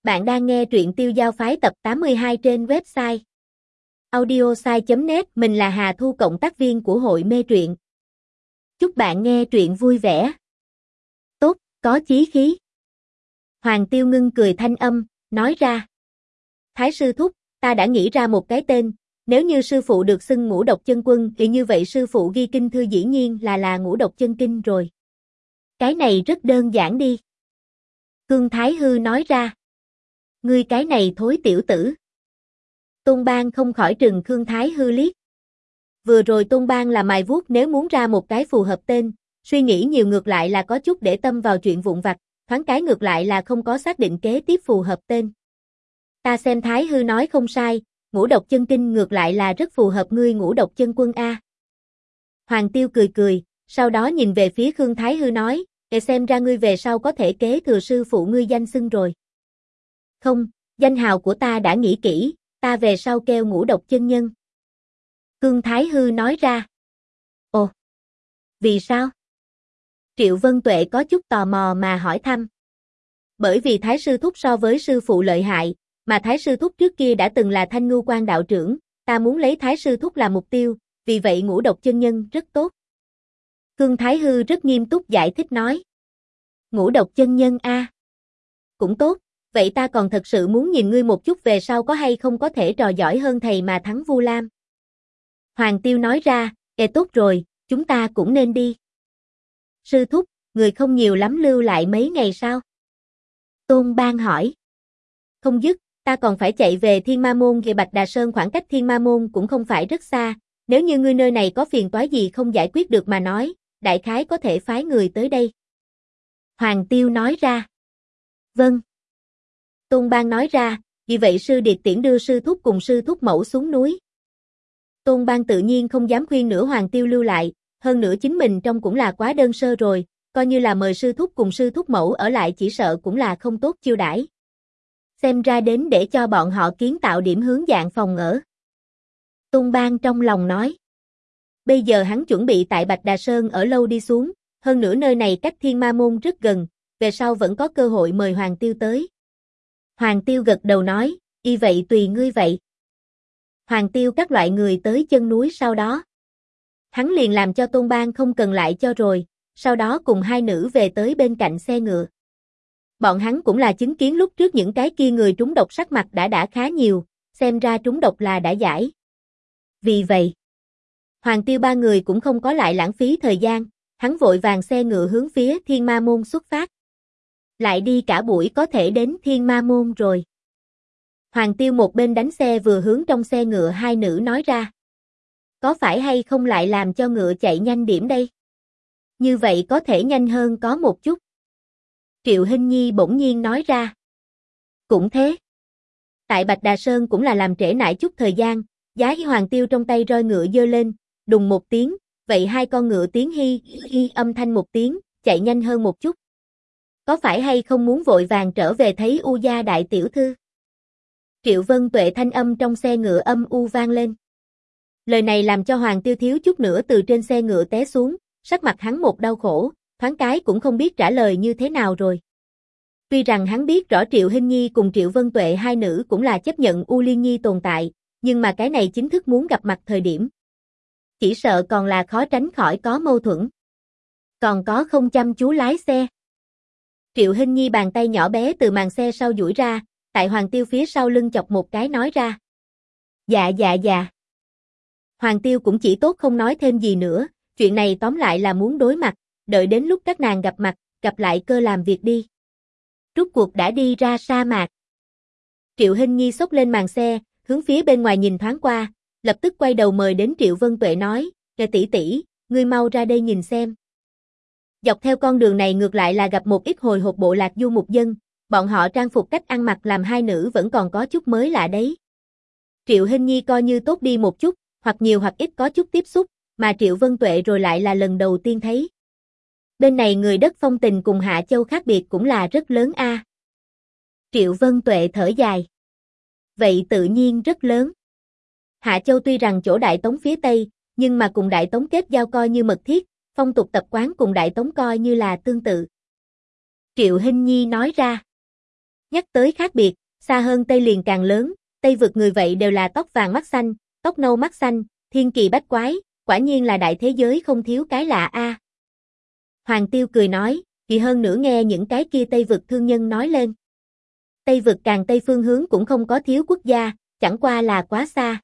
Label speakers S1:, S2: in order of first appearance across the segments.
S1: Bạn đang nghe truyện Tiêu Giao Phái tập 82 trên website audiosai.net. Mình là Hà Thu, cộng tác viên của hội mê truyện. Chúc bạn nghe truyện vui vẻ. Tốt, có chí khí. Hoàng Tiêu ngưng cười thanh âm, nói ra. Thái sư thúc, ta đã nghĩ ra một cái tên, nếu như sư phụ được xưng Ngũ Độc Chân Quân thì như vậy sư phụ ghi kinh thư dĩ nhiên là Ngũ Độc Chân Kinh rồi. Cái này rất đơn giản đi. Khương Thái Hư nói ra. Ngươi cái này thối tiểu tử. Tôn Bang không khỏi trừng Khương Thái Hư liếc. Vừa rồi Tôn Bang là mài vuốt nếu muốn ra một cái phù hợp tên, suy nghĩ nhiều ngược lại là có chút để tâm vào chuyện vụn vặt, thoáng cái ngược lại là không có xác định kế tiếp phù hợp tên. Ta xem Thái Hư nói không sai, Ngũ Độc Chân Kinh ngược lại là rất phù hợp ngươi Ngũ Độc Chân Quân a. Hoàng Tiêu cười cười, sau đó nhìn về phía Khương Thái Hư nói, để xem ra ngươi về sau có thể kế thừa sư phụ ngươi danh xưng rồi. Không, danh hào của ta đã nghĩ kỹ, ta về sau kêu Ngũ Độc Chân Nhân. Khương Thái Hư nói ra. Ồ, vì sao? Triệu Vân Tuệ có chút tò mò mà hỏi thăm. Bởi vì Thái sư thúc so với sư phụ lợi hại, mà Thái sư thúc trước kia đã từng là Thanh Ngưu Quan đạo trưởng, ta muốn lấy Thái sư thúc làm mục tiêu, vì vậy Ngũ Độc Chân Nhân rất tốt. Khương Thái Hư rất nghiêm túc giải thích nói. Ngũ Độc Chân Nhân a, cũng tốt. Vậy ta còn thật sự muốn nhìn ngươi một chút về sau có hay không có thể trò giỏi hơn thầy mà thắng Vu Lam. Hoàng Tiêu nói ra, tốt rồi, chúng ta cũng nên đi. Sư thúc, người không nhiều lắm lưu lại mấy ngày sao? Tôn Bang hỏi. Không dứt, ta còn phải chạy về Thiên Ma Môn về Bạch Đà Sơn, khoảng cách Thiên Ma Môn cũng không phải rất xa, nếu như ngươi nơi này có phiền toái gì không giải quyết được mà nói, đại khái có thể phái người tới đây. Hoàng Tiêu nói ra. Vâng. Tôn Bang nói ra, vì vậy sư điệt tiễn đưa sư thúc cùng sư thúc mẫu xuống núi. Tôn Bang tự nhiên không dám khuyên nữa Hoàng Tiêu lưu lại, hơn nữa chính mình trông cũng là quá đơn sơ rồi, coi như là mời sư thúc cùng sư thúc mẫu ở lại chỉ sợ cũng là không tốt chiêu đãi. Xem ra đến để cho bọn họ kiến tạo điểm hướng dạng phòng ở. Tôn Bang trong lòng nói. Bây giờ hắn chuẩn bị tại Bạch Đà Sơn ở lâu đi xuống, hơn nữa nơi này cách Thiên Ma Môn rất gần, về sau vẫn có cơ hội mời Hoàng Tiêu tới. Hoàng Tiêu gật đầu nói, y vậy tùy ngươi vậy. Hoàng Tiêu các loại người tới chân núi sau đó. Hắn liền làm cho Tôn Bang không cần lại cho rồi, sau đó cùng hai nữ về tới bên cạnh xe ngựa. Bọn hắn cũng là chứng kiến lúc trước những cái kia người trúng độc sắc mặt đã khá nhiều, xem ra trúng độc là đã giải. Vì vậy, Hoàng Tiêu ba người cũng không có lại lãng phí thời gian, hắn vội vàng xe ngựa hướng phía Thiên Ma Môn xuất phát. Lại đi cả buổi có thể đến Thiên Ma Môn rồi. Hoàng Tiêu một bên đánh xe vừa hướng trong xe ngựa hai nữ nói ra. Có phải hay không lại làm cho ngựa chạy nhanh điểm đây? Như vậy có thể nhanh hơn có một chút. Triệu Hinh Nhi bỗng nhiên nói ra. Cũng thế. Tại Bạch Đà Sơn cũng là làm trễ nải chút thời gian, giá Hoàng Tiêu trong tay roi ngựa giơ lên, đùng một tiếng, vậy hai con ngựa tiếng hi âm thanh một tiếng, chạy nhanh hơn một chút. Có phải hay không muốn vội vàng trở về thấy U gia đại tiểu thư? Triệu Vân Tuệ thanh âm trong xe ngựa âm u vang lên. Lời này làm cho Hoàng Tiêu thiếu chút nữa từ trên xe ngựa té xuống, sắc mặt hắn một đau khổ, thoáng cái cũng không biết trả lời như thế nào rồi. Tuy rằng hắn biết rõ Triệu Hinh Nhi cùng Triệu Vân Tuệ hai nữ cũng là chấp nhận U Liên Nhi tồn tại, nhưng mà cái này chính thức muốn gặp mặt thời điểm. Chỉ sợ còn là khó tránh khỏi có mâu thuẫn. Còn có không chăm chú lái xe. Triệu Hinh Nhi bàn tay nhỏ bé từ màn xe sau duỗi ra, tại Hoàng Tiêu phía sau lưng chọc một cái nói ra. Dạ. Hoàng Tiêu cũng chỉ tốt không nói thêm gì nữa, chuyện này tóm lại là muốn đối mặt, đợi đến lúc các nàng gặp mặt, gặp lại cơ làm việc đi. Rốt cuộc đã đi ra sa mạc. Triệu Hinh Nhi xốc lên màn xe, hướng phía bên ngoài nhìn thoáng qua, lập tức quay đầu mời đến Triệu Vân Tuệ nói, tỷ tỷ, ngươi mau ra đây nhìn xem. Dọc theo con đường này ngược lại là gặp một ít hồi hộp bộ lạc du mục dân, bọn họ trang phục cách ăn mặc làm hai nữ vẫn còn có chút mới lạ đấy. Triệu Hinh Nhi coi như tốt đi một chút, hoặc nhiều hoặc ít có chút tiếp xúc, mà Triệu Vân Tuệ rồi lại là lần đầu tiên thấy. Bên này người đất phong tình cùng Hạ Châu khác biệt cũng là rất lớn a. Triệu Vân Tuệ thở dài. Vậy tự nhiên rất lớn. Hạ Châu tuy rằng chỗ Đại Tống phía Tây, nhưng mà cùng Đại Tống kết giao coi như mật thiết, phong tục tập quán cùng Đại Tống coi như là tương tự. Triệu Hinh Nhi nói ra. Nhắc tới khác biệt, xa hơn Tây liền càng lớn, Tây vực người vậy đều là tóc vàng mắt xanh, tóc nâu mắt xanh, thiên kỳ bách quái, quả nhiên là đại thế giới không thiếu cái lạ a. Hoàng Tiêu cười nói, vì hơn nữa nghe những cái kia Tây vực thương nhân nói lên. Tây vực càng Tây phương hướng cũng không có thiếu quốc gia, chẳng qua là quá xa.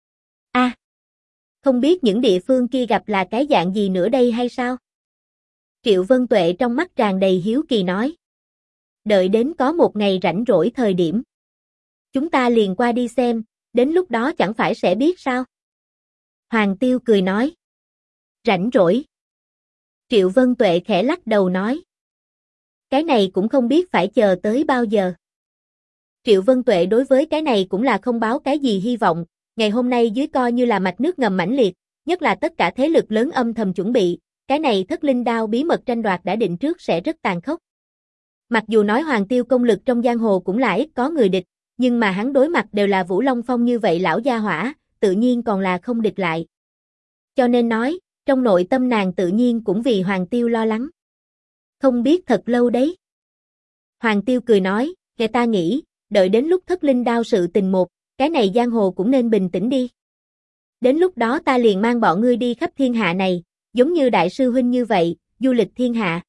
S1: A, không biết những địa phương kia gặp là cái dạng gì nữa đây hay sao? Triệu Vân Tuệ trong mắt tràn đầy hiếu kỳ nói. Đợi đến có một ngày rảnh rỗi thời điểm. Chúng ta liền qua đi xem, đến lúc đó chẳng phải sẽ biết sao? Hoàng Tiêu cười nói. Rảnh rỗi. Triệu Vân Tuệ khẽ lắc đầu nói. Cái này cũng không biết phải chờ tới bao giờ. Triệu Vân Tuệ đối với cái này cũng là không báo cái gì hy vọng, ngày hôm nay dưới coi như là mạch nước ngầm mãnh liệt, nhất là tất cả thế lực lớn âm thầm chuẩn bị, cái này thất linh đao bí mật tranh đoạt đã định trước sẽ rất tàn khốc. Mặc dù nói Hoàng Tiêu công lực trong giang hồ cũng là ít có người địch, nhưng mà hắn đối mặt đều là Vũ Long Phong như vậy lão gia hỏa, tự nhiên còn là không địch lại. Cho nên nói, trong nội tâm nàng tự nhiên cũng vì Hoàng Tiêu lo lắng. Không biết thật lâu đấy. Hoàng Tiêu cười nói, người ta nghĩ, đợi đến lúc thất linh đao sự tình một, cái này giang hồ cũng nên bình tĩnh đi. Đến lúc đó ta liền mang bọn ngươi đi khắp thiên hạ này, giống như đại sư huynh như vậy, du lịch thiên hạ.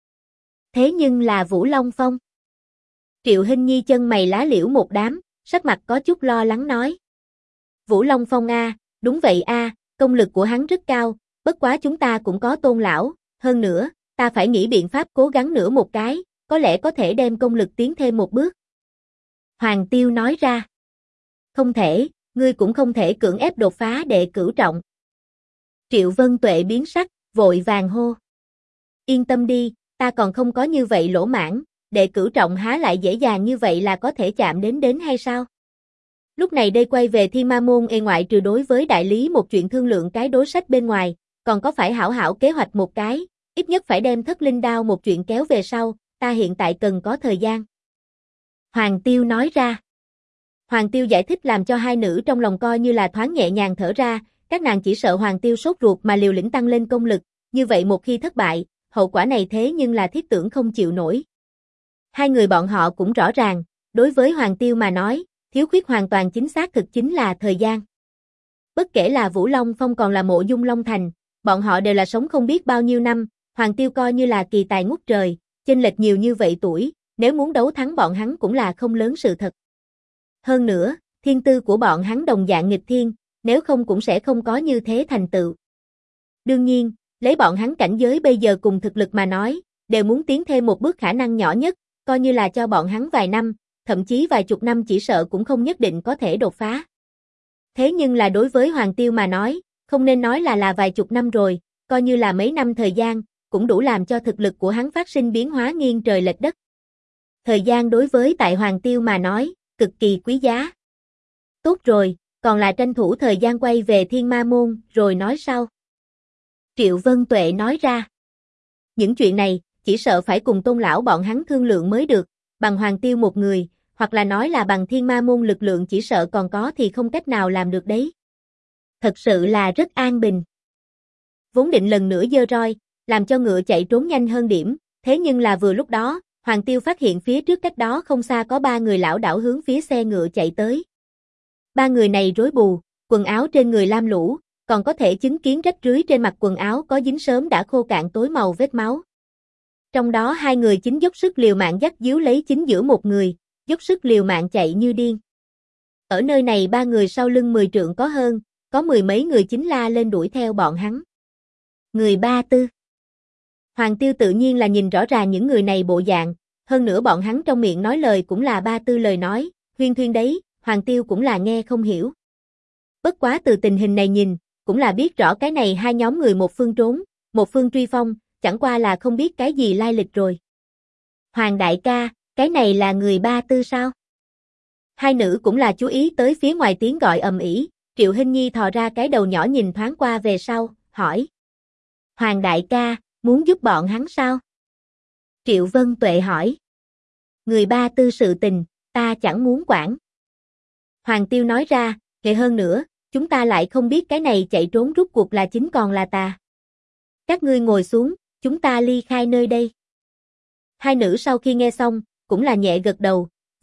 S1: Thế nhưng là Vũ Long Phong. Triệu Hinh Nhi chân mày lá liễu một đám, sắc mặt có chút lo lắng nói. Vũ Long Phong a, đúng vậy a, công lực của hắn rất cao, bất quá chúng ta cũng có Tôn lão, hơn nữa, ta phải nghĩ biện pháp cố gắng nữa một cái, có lẽ có thể đem công lực tiến thêm một bước. Hoàng Tiêu nói ra. Không thể, ngươi cũng không thể cưỡng ép đột phá đệ cửu trọng. Triệu Vân Tuệ biến sắc, vội vàng hô. Yên tâm đi, ta còn không có như vậy lỗ mãng, đệ cửu trọng há lại dễ dàng như vậy là có thể chạm đến hay sao? Lúc này đây quay về Thiên Ma Môn ngoại trừ đối với đại lý một chuyện thương lượng cái đối sách bên ngoài, còn có phải hảo hảo kế hoạch một cái, ít nhất phải đem thất linh đao một chuyện kéo về sau, ta hiện tại cần có thời gian. Hoàng Tiêu nói ra. Hoàng Tiêu giải thích làm cho hai nữ trong lòng coi như là thoáng nhẹ nhàng thở ra, các nàng chỉ sợ Hoàng Tiêu sốt ruột mà liều lĩnh tăng lên công lực, như vậy một khi thất bại, hậu quả này thế nhưng là thiết tưởng không chịu nổi. Hai người bọn họ cũng rõ ràng, đối với Hoàng Tiêu mà nói, thiếu khuyết hoàn toàn chính xác thực chính là thời gian. Bất kể là Vũ Long Phong còn là Mộ Dung Long Thành, bọn họ đều là sống không biết bao nhiêu năm, Hoàng Tiêu coi như là kỳ tài ngút trời, chênh lệch nhiều như vậy tuổi, nếu muốn đấu thắng bọn hắn cũng là không lớn sự thật. Hơn nữa, thiên tư của bọn hắn đồng dạng nghịch thiên, nếu không cũng sẽ không có như thế thành tựu. Đương nhiên, lấy bọn hắn cảnh giới bây giờ cùng thực lực mà nói, đều muốn tiến thêm một bước khả năng nhỏ nhất, coi như là cho bọn hắn vài năm, thậm chí vài chục năm chỉ sợ cũng không nhất định có thể đột phá. Thế nhưng là đối với Hoàng Tiêu mà nói, không nên nói là vài chục năm rồi, coi như là mấy năm thời gian, cũng đủ làm cho thực lực của hắn phát sinh biến hóa nghiêng trời lệch đất. Thời gian đối với tại Hoàng Tiêu mà nói, cực kỳ quý giá. Tốt rồi, còn là tranh thủ thời gian quay về Thiên Ma Môn, rồi nói sau. Triệu Vân Tuệ nói ra. Những chuyện này, chỉ sợ phải cùng Tôn lão bọn hắn thương lượng mới được, bằng Hoàng Tiêu một người, hoặc là nói là bằng Thiên Ma Môn lực lượng chỉ sợ còn có thì không cách nào làm được đấy. Thật sự là rất an bình. Vốn định lần nữa giơ roi, làm cho ngựa chạy trốn nhanh hơn điểm, thế nhưng là vừa lúc đó, Hoàng Tiêu phát hiện phía trước cách đó không xa có ba người lão đảo hướng phía xe ngựa chạy tới. Ba người này rối bù, quần áo trên người lam lũ, còn có thể chứng kiến rách rưới trên mặt quần áo có dính sớm đã khô cạn tối màu vết máu. Trong đó hai người chính dốc sức liều mạng dắt díu lấy chính giữa một người, dốc sức liều mạng chạy như điên. Ở nơi này ba người sau lưng 10 trượng có hơn, có mười mấy người chính la lên đuổi theo bọn hắn. Người Ba Tư. Hoàng Tiêu tự nhiên là nhìn rõ ràng những người này bộ dạng, hơn nữa bọn hắn trong miệng nói lời cũng là Ba Tư lời nói, huyên thuyên đấy, Hoàng Tiêu cũng là nghe không hiểu. Bất quá từ tình hình này nhìn, cũng là biết rõ cái này hai nhóm người một phương trốn, một phương truy phong, chẳng qua là không biết cái gì lai lịch rồi. Hoàng đại ca, cái này là người Ba Tư sao? Hai nữ cũng là chú ý tới phía ngoài tiếng gọi ầm ĩ, Triệu Hinh Nhi thò ra cái đầu nhỏ nhìn thoáng qua về sau, hỏi. Hoàng đại ca, muốn giúp bọn hắn sao? Triệu Vân Tuệ hỏi. Người Ba Tư sự tình, ta chẳng muốn quản. Hoàng Tiêu nói ra, kệ hơn nữa, chúng ta lại không biết cái này chạy trốn rút cuộc là chính còn là tà. Các ngươi ngồi xuống, chúng ta ly khai nơi đây. Hai nữ sau khi nghe xong, cũng là nhẹ gật đầu,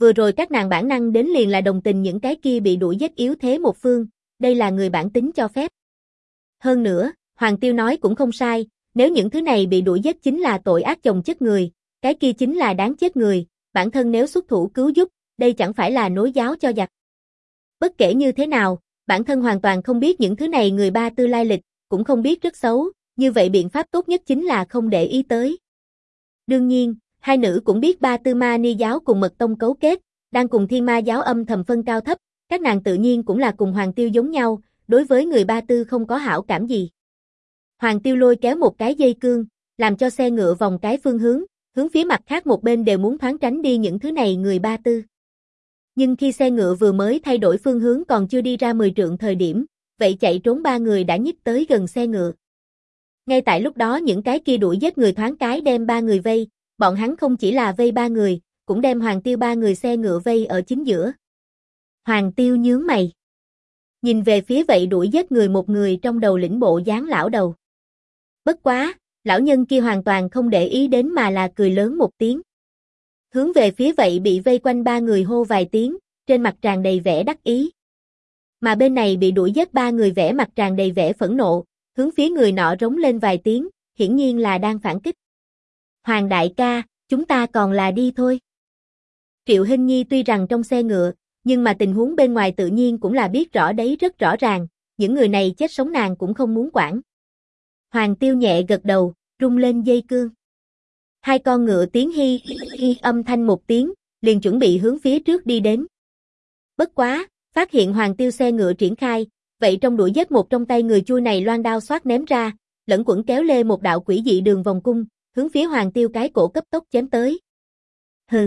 S1: vừa rồi các nàng bản năng đến liền là đồng tình những cái kia bị đuổi giết yếu thế một phương, đây là người bản tính cho phép. Hơn nữa, Hoàng Tiêu nói cũng không sai, nếu những thứ này bị đuổi giết chính là tội ác chồng chất người, cái kia chính là đáng chết người, bản thân nếu xuất thủ cứu giúp, đây chẳng phải là nối giáo cho giặc. Bất kể như thế nào, bản thân hoàn toàn không biết những thứ này người Ba Tư lai lịch, cũng không biết rất xấu, như vậy biện pháp tốt nhất chính là không để ý tới. Đương nhiên, hai nữ cũng biết Ba Tư Ma Ni giáo cùng Mật Tông cấu kết, đang cùng Thiên Ma giáo âm thầm phân cao thấp, các nàng tự nhiên cũng là cùng Hoàng Tiêu giống nhau, đối với người Ba Tư không có hảo cảm gì. Hoàng Tiêu lôi kéo một cái dây cương, làm cho xe ngựa vòng cái phương hướng phía mặt khác một bên đều muốn thoáng tránh đi những thứ này người Ba Tư. Nhưng khi xe ngựa vừa mới thay đổi phương hướng còn chưa đi ra 10 trượng thời điểm, vậy chạy trốn ba người đã nhích tới gần xe ngựa. Ngay tại lúc đó những cái kia đuổi giết người thoáng cái đem ba người vây, bọn hắn không chỉ là vây ba người, cũng đem Hoàng Tiêu ba người xe ngựa vây ở chính giữa. Hoàng Tiêu nhướng mày. Nhìn về phía vậy đuổi giết người một người trong đầu lĩnh bộ dáng lão đầu. Bất quá, lão nhân kia hoàn toàn không để ý đến mà là cười lớn một tiếng. Hướng về phía vậy bị vây quanh ba người hô vài tiếng, trên mặt tràn đầy vẻ đắc ý. Mà bên này bị đuổi giết ba người vẻ mặt tràn đầy vẻ phẫn nộ, hướng phía người nọ rống lên vài tiếng, hiển nhiên là đang phản kích. Hoàng đại ca, chúng ta còn là đi thôi. Triệu Hinh Nhi tuy rằng trong xe ngựa, nhưng mà tình huống bên ngoài tự nhiên cũng là biết rõ đấy rất rõ ràng, những người này chết sống nàng cũng không muốn quản. Hoàng Tiêu nhẹ gật đầu, rung lên dây cương. Hai con ngựa tiếng hi âm thanh một tiếng, liền chuẩn bị hướng phía trước đi đến. Bất quá, phát hiện Hoàng Tiêu xe ngựa triển khai, vậy trong đuổi giết một trong tay người chui này loan đao xoát ném ra, lẫn quẩn kéo lê một đạo quỷ dị đường vòng cung, hướng phía Hoàng Tiêu cái cổ cấp tốc chém tới. Hừ.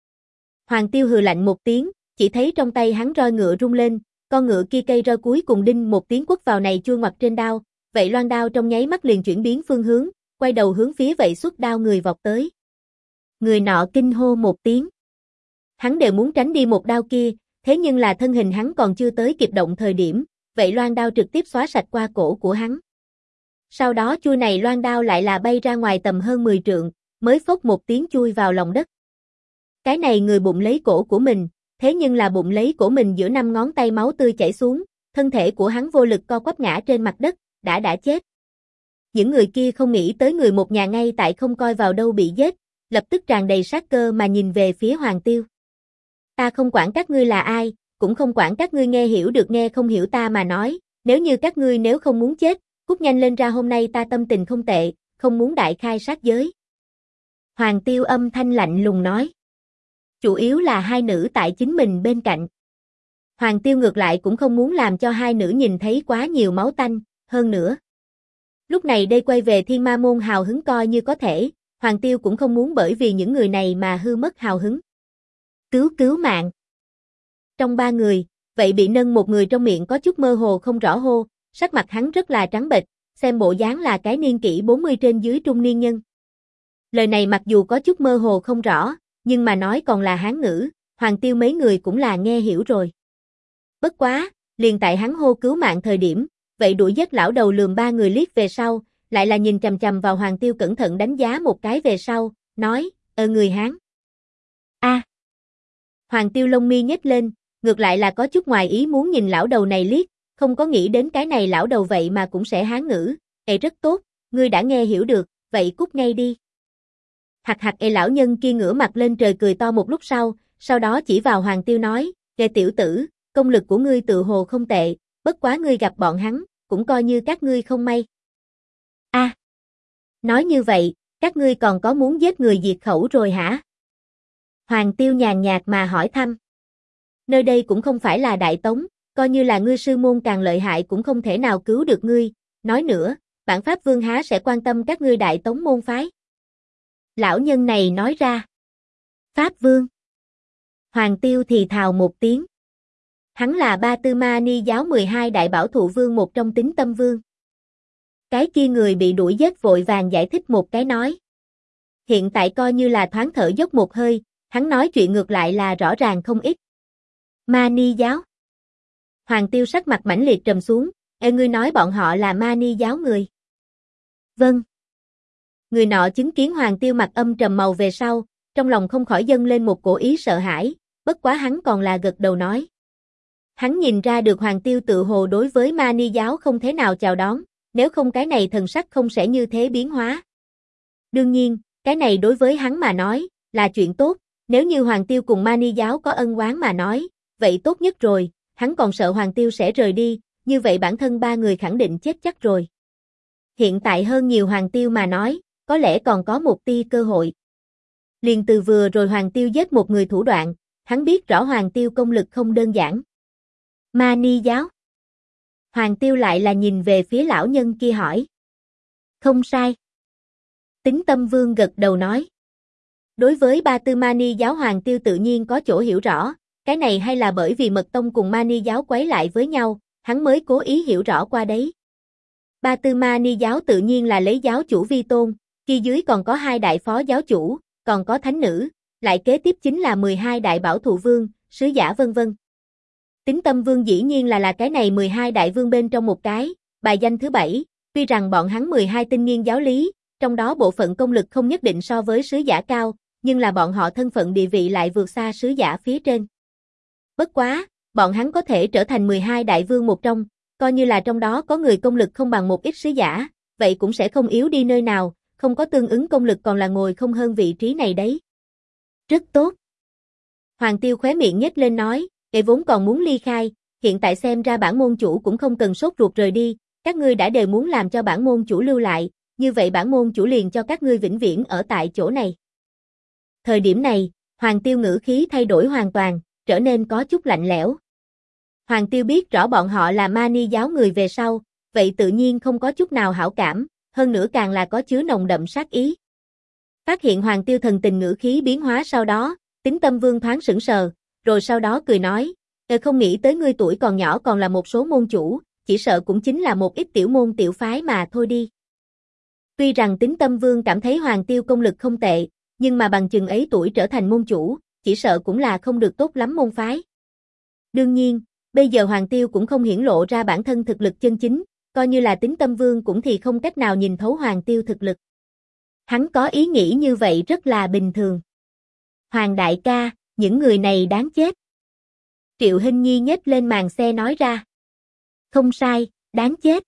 S1: Hoàng Tiêu hừ lạnh một tiếng, chỉ thấy trong tay hắn roi ngựa rung lên, con ngựa kia cây roi cuối cùng đinh một tiếng quất vào này chui ngoặt trên đao, vậy loan đao trong nháy mắt liền chuyển biến phương hướng, quay đầu hướng phía vậy xuất đao người vọt tới. Người nọ kinh hô một tiếng. Hắn đều muốn tránh đi một đao kia, thế nhưng là thân hình hắn còn chưa tới kịp động thời điểm, vậy loan đao trực tiếp xóa sạch qua cổ của hắn. Sau đó chui này loan đao lại là bay ra ngoài tầm hơn 10 trượng, mới phốc một tiếng chui vào lòng đất. Cái này người bụng lấy cổ của mình, thế nhưng là bụng lấy cổ mình giữa 5 ngón tay máu tươi chảy xuống, thân thể của hắn vô lực co quắp ngã trên mặt đất, đã chết. Những người kia không nghĩ tới người một nhà ngay tại không coi vào đâu bị giết, lập tức tràn đầy sát cơ mà nhìn về phía Hoàng Tiêu. Ta không quản các ngươi là ai, cũng không quản các ngươi nghe hiểu được nghe không hiểu ta mà nói, nếu như các ngươi nếu không muốn chết, cút nhanh lên ra hôm nay ta tâm tình không tệ, không muốn đại khai sát giới. Hoàng Tiêu âm thanh lạnh lùng nói. Chủ yếu là hai nữ tại chính mình bên cạnh. Hoàng Tiêu ngược lại cũng không muốn làm cho hai nữ nhìn thấy quá nhiều máu tanh, hơn nữa. Lúc này đây quay về Thiên Ma môn hào hứng coi như có thể, Hoàng Tiêu cũng không muốn bởi vì những người này mà hư mất hào hứng. Cứu mạng. Trong ba người, vậy bị nâng một người trong miệng có chút mơ hồ không rõ hô, sắc mặt hắn rất là trắng bệch, xem bộ dáng là cái niên kỷ 40 trên dưới trung niên nhân. Lời này mặc dù có chút mơ hồ không rõ, nhưng mà nói còn là Hán ngữ, Hoàng Tiêu mấy người cũng là nghe hiểu rồi. Bất quá, liền tại hắn hô cứu mạng thời điểm, vậy đuổi giết lão đầu lườm ba người liếc về sau, lại là nhìn chằm chằm vào Hoàng Tiêu cẩn thận đánh giá một cái về sau, nói, người Hán. Hoàng Tiêu lông mi nhếch lên, ngược lại là có chút ngoài ý muốn nhìn lão đầu này liếc, không có nghĩ đến cái này lão đầu vậy mà cũng sẽ Hán ngữ, rất tốt, ngươi đã nghe hiểu được, vậy cút ngay đi. Hạc lão nhân kia ngửa mặt lên trời cười to một lúc sau đó chỉ vào Hoàng Tiêu nói, tiểu tử, công lực của ngươi tự hồ không tệ, bất quá ngươi gặp bọn hắn, cũng coi như các ngươi không may. Nói như vậy, các ngươi còn có muốn giết người diệt khẩu rồi hả? Hoàng Tiêu nhàn nhạt mà hỏi thăm. Nơi đây cũng không phải là Đại Tống, coi như là ngươi sư môn càng lợi hại cũng không thể nào cứu được ngươi, nói nữa, bản Pháp Vương há sẽ quan tâm các ngươi Đại Tống môn phái. Lão nhân này nói ra. Pháp Vương. Hoàng Tiêu thì thào một tiếng. Hắn là Ba Tư Ma Ni giáo 12 đại bảo thụ vương một trong Tín Tâm Vương. Cái kia người bị đuổi giết vội vàng giải thích một cái nói. Hiện tại coi như là thoáng thở dốc một hơi, hắn nói chuyện ngược lại là rõ ràng không ít. Ma Ni giáo. Hoàng Tiêu sắc mặt mãnh liệt trầm xuống, ngươi nói bọn họ là Ma Ni giáo người. Vâng. Người nọ chứng kiến Hoàng Tiêu mặt âm trầm màu về sau, trong lòng không khỏi dâng lên một cổ ý sợ hãi, bất quá hắn còn là gật đầu nói. Hắn nhìn ra được Hoàng Tiêu tự hồ đối với Mani giáo không thế nào chào đón, nếu không cái này thần sắc không sẽ như thế biến hóa. Đương nhiên, cái này đối với hắn mà nói, là chuyện tốt, nếu như Hoàng Tiêu cùng Mani giáo có ân oán mà nói, vậy tốt nhất rồi, hắn còn sợ Hoàng Tiêu sẽ rời đi, như vậy bản thân ba người khẳng định chết chắc rồi. Hiện tại hơn nhiều Hoàng Tiêu mà nói, có lẽ còn có một tia cơ hội. Liền từ vừa rồi Hoàng Tiêu giết một người thủ đoạn, hắn biết rõ Hoàng Tiêu công lực không đơn giản. Mani giáo. Hoàng Tiêu lại là nhìn về phía lão nhân kia hỏi. Không sai. Tín Tâm Vương gật đầu nói. Đối với Ba Tư Mani giáo Hoàng Tiêu tự nhiên có chỗ hiểu rõ, cái này hay là bởi vì Mật Tông cùng Mani giáo quấy lại với nhau, hắn mới cố ý hiểu rõ qua đấy. Ba Tư Mani giáo tự nhiên là lấy giáo chủ vi tôn, kia dưới còn có 2 đại phó giáo chủ, còn có thánh nữ, lại kế tiếp chính là 12 đại bảo thụ vương, sứ giả vân vân. Tín Tâm Vương dĩ nhiên là cái này 12 đại vương bên trong một cái, bài danh thứ 7, tuy rằng bọn hắn 12 tinh nghiên giáo lý, trong đó bộ phận công lực không nhất định so với sứ giả cao, nhưng là bọn họ thân phận địa vị lại vượt xa sứ giả phía trên. Bất quá, bọn hắn có thể trở thành 12 đại vương một trong, coi như là trong đó có người công lực không bằng một ít sứ giả, vậy cũng sẽ không yếu đi nơi nào, không có tương ứng công lực còn là ngồi không hơn vị trí này đấy. Rất tốt. Hoàng Tiêu khóe miệng nhếch lên nói, cái vốn còn muốn ly khai, hiện tại xem ra bản môn chủ cũng không cần sốt ruột rời đi, các ngươi đã đều muốn làm cho bản môn chủ lưu lại, như vậy bản môn chủ liền cho các ngươi vĩnh viễn ở tại chỗ này. Thời điểm này, Hoàng Tiêu ngữ khí thay đổi hoàn toàn, trở nên có chút lạnh lẽo. Hoàng Tiêu biết rõ bọn họ là Mani giáo người về sau, vậy tự nhiên không có chút nào hảo cảm, hơn nữa càng là có chứa nồng đậm sát ý. Phát hiện Hoàng Tiêu thần tình ngữ khí biến hóa sau đó, Tín Tâm Vương thoáng sững sờ, rồi sau đó cười nói, không nghĩ tới ngươi tuổi còn nhỏ còn là một số môn chủ, chỉ sợ cũng chính là một ít tiểu môn tiểu phái mà thôi đi. Tuy rằng Tín Tâm Vương cảm thấy Hoàng Tiêu công lực không tệ, nhưng mà bằng chừng ấy tuổi trở thành môn chủ, chỉ sợ cũng là không được tốt lắm môn phái. Đương nhiên, bây giờ Hoàng Tiêu cũng không hiển lộ ra bản thân thực lực chân chính, coi như là Tín Tâm Vương cũng thì không cách nào nhìn thấu Hoàng Tiêu thực lực. Hắn có ý nghĩ như vậy rất là bình thường. Hoàng đại ca, những người này đáng chết. Triệu Hinh Nhi nhếch lên màn xe nói ra. Không sai, đáng chết.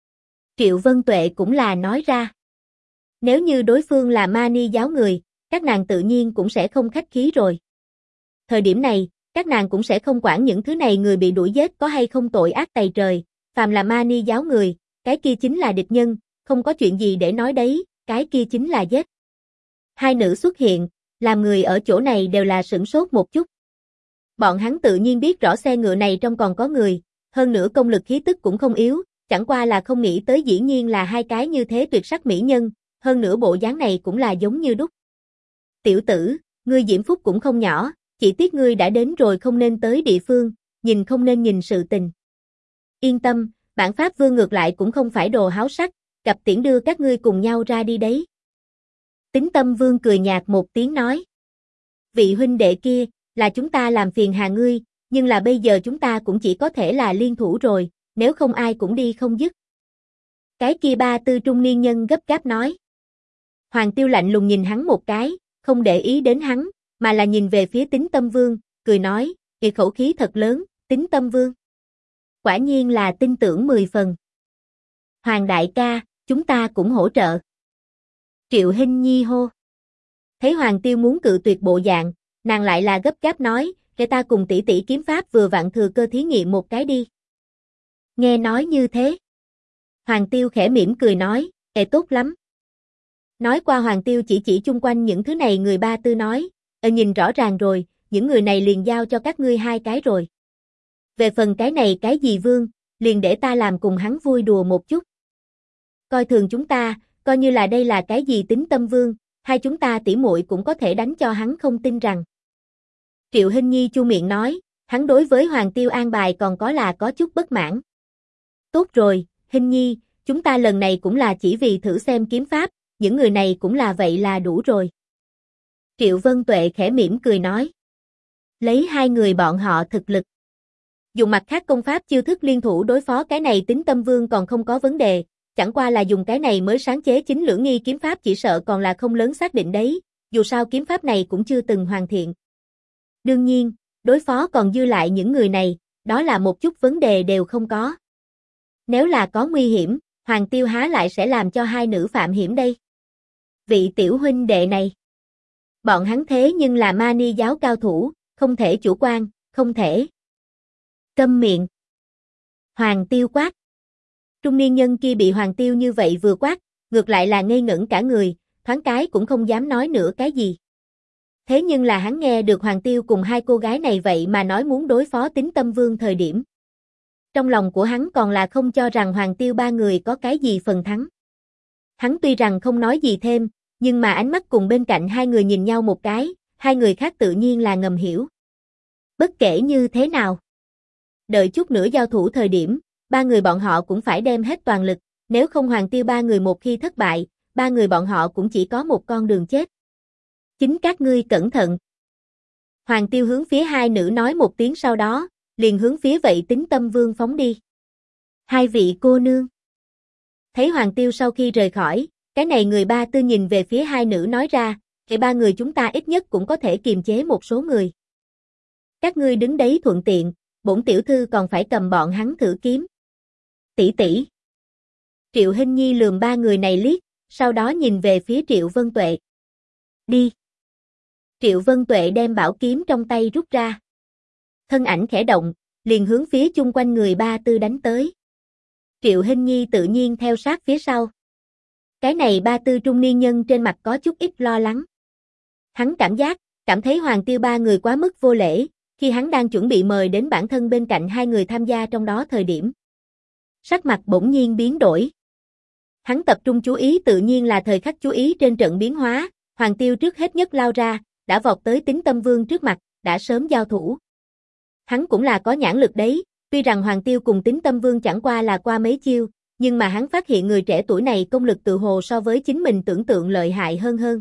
S1: Triệu Vân Tuệ cũng là nói ra. Nếu như đối phương là Mani giáo người, các nàng tự nhiên cũng sẽ không khách khí rồi. Thời điểm này, các nàng cũng sẽ không quản những thứ này người bị đuổi giết có hay không tội ác tày trời, phàm là Mani giáo người, cái kia chính là địch nhân, không có chuyện gì để nói đấy, cái kia chính là giết. Hai nữ xuất hiện, làm người ở chỗ này đều là sửng sốt một chút. Bọn hắn tự nhiên biết rõ xe ngựa này trong còn có người, hơn nữa công lực khí tức cũng không yếu, chẳng qua là không nghĩ tới dĩ nhiên là 2 cái như thế tuyệt sắc mỹ nhân, hơn nữa bộ dáng này cũng là giống như đúc. Tiểu tử, ngươi diễm phúc cũng không nhỏ, chỉ tiếc ngươi đã đến rồi không nên tới địa phương, nhìn không nên nhìn sự tình. Yên tâm, bản Pháp Vương ngược lại cũng không phải đồ háo sắc, gặp tiễn đưa các ngươi cùng nhau ra đi đấy. Tín Tâm Vương cười nhạt một tiếng nói. Vị huynh đệ kia, là chúng ta làm phiền hà ngươi, nhưng là bây giờ chúng ta cũng chỉ có thể là liên thủ rồi, nếu không ai cũng đi không dứt. Cái kia ba tư trung niên nhân gấp gáp nói. Hoàng Tiêu lạnh lùng nhìn hắn một cái, không để ý đến hắn, mà là nhìn về phía Tín Tâm Vương, cười nói, khẩu khí thật lớn, Tín Tâm Vương. Quả nhiên là tin tưởng 10 phần. Hoàng đại ca, chúng ta cũng hỗ trợ. Triệu Hinh Nhi hô. Thấy Hoàng Tiêu muốn cự tuyệt bộ dạng, nàng lại là gấp gáp nói, để ta cùng tỷ tỷ kiếm pháp vừa vặn thừa cơ thí nghiệm một cái đi. Nghe nói như thế. Hoàng Tiêu khẽ mỉm cười nói, tốt lắm. Nói qua Hoàng Tiêu chỉ chung quanh những thứ này người ba tư nói, nhìn rõ ràng rồi, những người này liền giao cho các ngươi 2 cái rồi. Về phần cái này cái gì vương, liền để ta làm cùng hắn vui đùa một chút. Coi thường chúng ta, coi như là đây là cái gì Tín Tâm Vương, hai chúng ta tỉ muội cũng có thể đánh cho hắn không tin rằng. Triệu Hinh Nhi chu miệng nói, hắn đối với Hoàng Tiêu an bài còn có chút bất mãn. Tốt rồi, Hinh Nhi, chúng ta lần này cũng là chỉ vì thử xem kiếm pháp, những người này cũng là vậy là đủ rồi. Triệu Vân Tuệ khẽ mỉm cười nói. Lấy 2 người bọn họ thực lực. Dùng mặt khác công pháp chiêu thức liên thủ đối phó cái này Tín Tâm Vương còn không có vấn đề, chẳng qua là dùng cái này mới sáng chế chính lưỡng nghi kiếm pháp chỉ sợ còn là không lớn xác định đấy, dù sao kiếm pháp này cũng chưa từng hoàn thiện. Đương nhiên, đối phó còn dư lại những người này, đó là một chút vấn đề đều không có. Nếu là có nguy hiểm, Hoàng Tiêu há lại sẽ làm cho hai nữ phạm hiểm đây. Vị tiểu huynh đệ này. Bọn hắn thế nhưng là ma ni giáo cao thủ, không thể chủ quan, không thể. Câm miệng. Hoàng Tiêu quát. Trung niên nhân kia bị Hoàng Tiêu như vậy vừa quát, ngược lại là ngây ngẩn cả người, thoáng cái cũng không dám nói nữa cái gì. Thế nhưng là hắn nghe được Hoàng Tiêu cùng hai cô gái này vậy mà nói muốn đối phó Tín Tâm Vương thời điểm. Trong lòng của hắn còn là không cho rằng Hoàng Tiêu ba người có cái gì phần thắng. Hắn tuy rằng không nói gì thêm, nhưng mà ánh mắt cùng bên cạnh hai người nhìn nhau một cái, hai người khác tự nhiên là ngầm hiểu. Bất kể như thế nào, đợi chút nữa giao thủ thời điểm, ba người bọn họ cũng phải đem hết toàn lực, nếu không Hoàng Tiêu ba người một khi thất bại, ba người bọn họ cũng chỉ có một con đường chết. Chính các ngươi cẩn thận. Hoàng Tiêu hướng phía hai nữ nói một tiếng sau đó, liền hướng phía vậy Tín Tâm Vương phóng đi. Hai vị cô nương. Thấy Hoàng Tiêu sau khi rời khỏi, cái này người ba tư nhìn về phía hai nữ nói ra, thì ba người chúng ta ít nhất cũng có thể kiềm chế một số người. Các ngươi đứng đấy thuận tiện, bổn tiểu thư còn phải cầm bọn hắn thử kiếm. Tỷ tỷ. Triệu Hinh Nhi lườm ba người này liếc, sau đó nhìn về phía Triệu Vân Tuệ. Đi. Triệu Vân Tuệ đem bảo kiếm trong tay rút ra. Thân ảnh khẽ động, liền hướng phía chung quanh người ba tư đánh tới. Triệu Hinh Nhi tự nhiên theo sát phía sau. Cái này ba tư trung niên nhân trên mặt có chút ít lo lắng. Hắn cảm thấy Hoàng Tiêu ba người quá mức vô lễ, khi hắn đang chuẩn bị mời đến bản thân bên cạnh hai người tham gia trong đó thời điểm. Sắc mặt bỗng nhiên biến đổi. Hắn tập trung chú ý tự nhiên là thời khắc chú ý trên trận biến hóa, Hoàng Tiêu trước hết nhất lao ra, đã vọt tới Tín Tâm Vương trước mặt, đã sớm giao thủ. Hắn cũng là có nhãn lực đấy, tuy rằng Hoàng Tiêu cùng Tín Tâm Vương chẳng qua là qua mấy chiêu, nhưng mà hắn phát hiện người trẻ tuổi này công lực tự hồ so với chính mình tưởng tượng lợi hại hơn.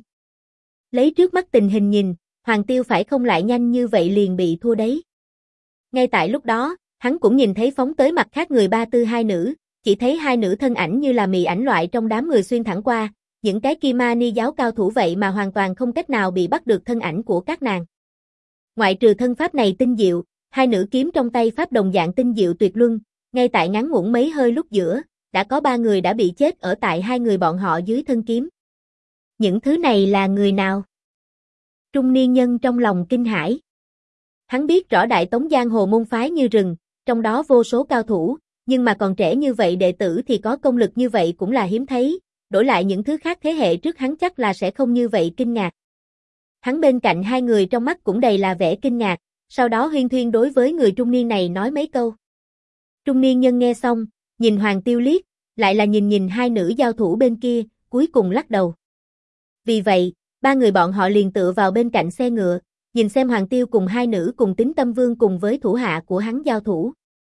S1: Lấy trước mắt tình hình nhìn, Hoàng Tiêu phải không lại nhanh như vậy liền bị thua đấy. Ngay tại lúc đó, hắn cũng nhìn thấy phóng tới mặt khác người ba tư hai nữ, chỉ thấy hai nữ thân ảnh như là mị ảnh loại trong đám người xuyên thẳng qua, những cái kia ma ni giáo cao thủ vậy mà hoàn toàn không cách nào bị bắt được thân ảnh của các nàng. Ngoại trừ thân pháp này tinh diệu, hai nữ kiếm trong tay pháp đồng dạng tinh diệu tuyệt luân, ngay tại ngắn ngủn mấy hơi lúc giữa, đã có ba người đã bị chết ở tại hai người bọn họ dưới thân kiếm. Những thứ này là người nào? Trung niên nhân trong lòng kinh hãi. Hắn biết rõ Đại Tống giang hồ môn phái như rừng, trong đó vô số cao thủ, nhưng mà còn trẻ như vậy đệ tử thì có công lực như vậy cũng là hiếm thấy, đổi lại những thứ khác thế hệ trước hắn chắc là sẽ không như vậy kinh ngạc. Hắn bên cạnh hai người trong mắt cũng đầy là vẻ kinh ngạc, sau đó huyên thuyên đối với người trung niên này nói mấy câu. Trung niên nhân nghe xong, nhìn Hoàng Tiêu liếc, lại là nhìn hai nữ giao thủ bên kia, cuối cùng lắc đầu. Vì vậy, ba người bọn họ liền tựa vào bên cạnh xe ngựa, nhìn xem Hoàng Tiêu cùng hai nữ cùng Tín Tâm Vương cùng với thủ hạ của hắn giao thủ.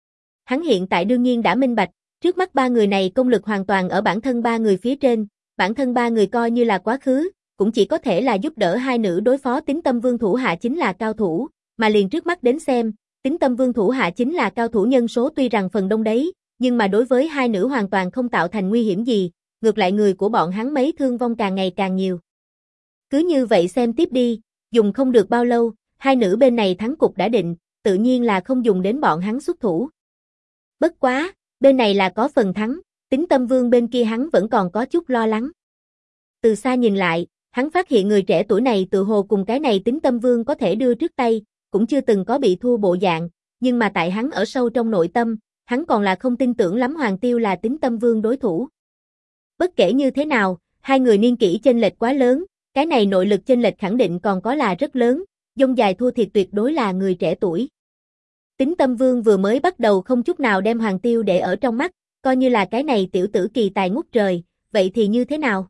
S1: Hắn hiện tại đương nhiên đã minh bạch, trước mắt ba người này công lực hoàn toàn ở bản thân ba người phía trên, bản thân ba người coi như là quá khứ, cũng chỉ có thể là giúp đỡ hai nữ đối phó Tín Tâm Vương thủ hạ chính là cao thủ, mà liền trước mắt đến xem, Tín Tâm Vương thủ hạ chính là cao thủ nhân số tuy rằng phần đông đấy, nhưng mà đối với hai nữ hoàn toàn không tạo thành nguy hiểm gì, ngược lại người của bọn hắn mấy thương vong càng ngày càng nhiều. Cứ như vậy xem tiếp đi, dùng không được bao lâu, hai nữ bên này thắng cục đã định, tự nhiên là không dùng đến bọn hắn xuất thủ. Bất quá, bên này là có phần thắng, Tín Tâm Vương bên kia hắn vẫn còn có chút lo lắng. Từ xa nhìn lại, hắn phát hiện người trẻ tuổi này tự hồ cùng cái này Tín Tâm Vương có thể đưa trước tay, cũng chưa từng có bị thua bộ dạng, nhưng mà tại hắn ở sâu trong nội tâm, hắn còn là không tin tưởng lắm Hoàng Tiêu là Tín Tâm Vương đối thủ. Bất kể như thế nào, hai người niên kỷ chênh lệch quá lớn, cái này nội lực chênh lệch khẳng định còn có là rất lớn, dông dài thua thiệt tuyệt đối là người trẻ tuổi. Tín Tâm Vương vừa mới bắt đầu không chút nào đem Hoàng Tiêu để ở trong mắt, coi như là cái này tiểu tử kỳ tài ngút trời, vậy thì như thế nào?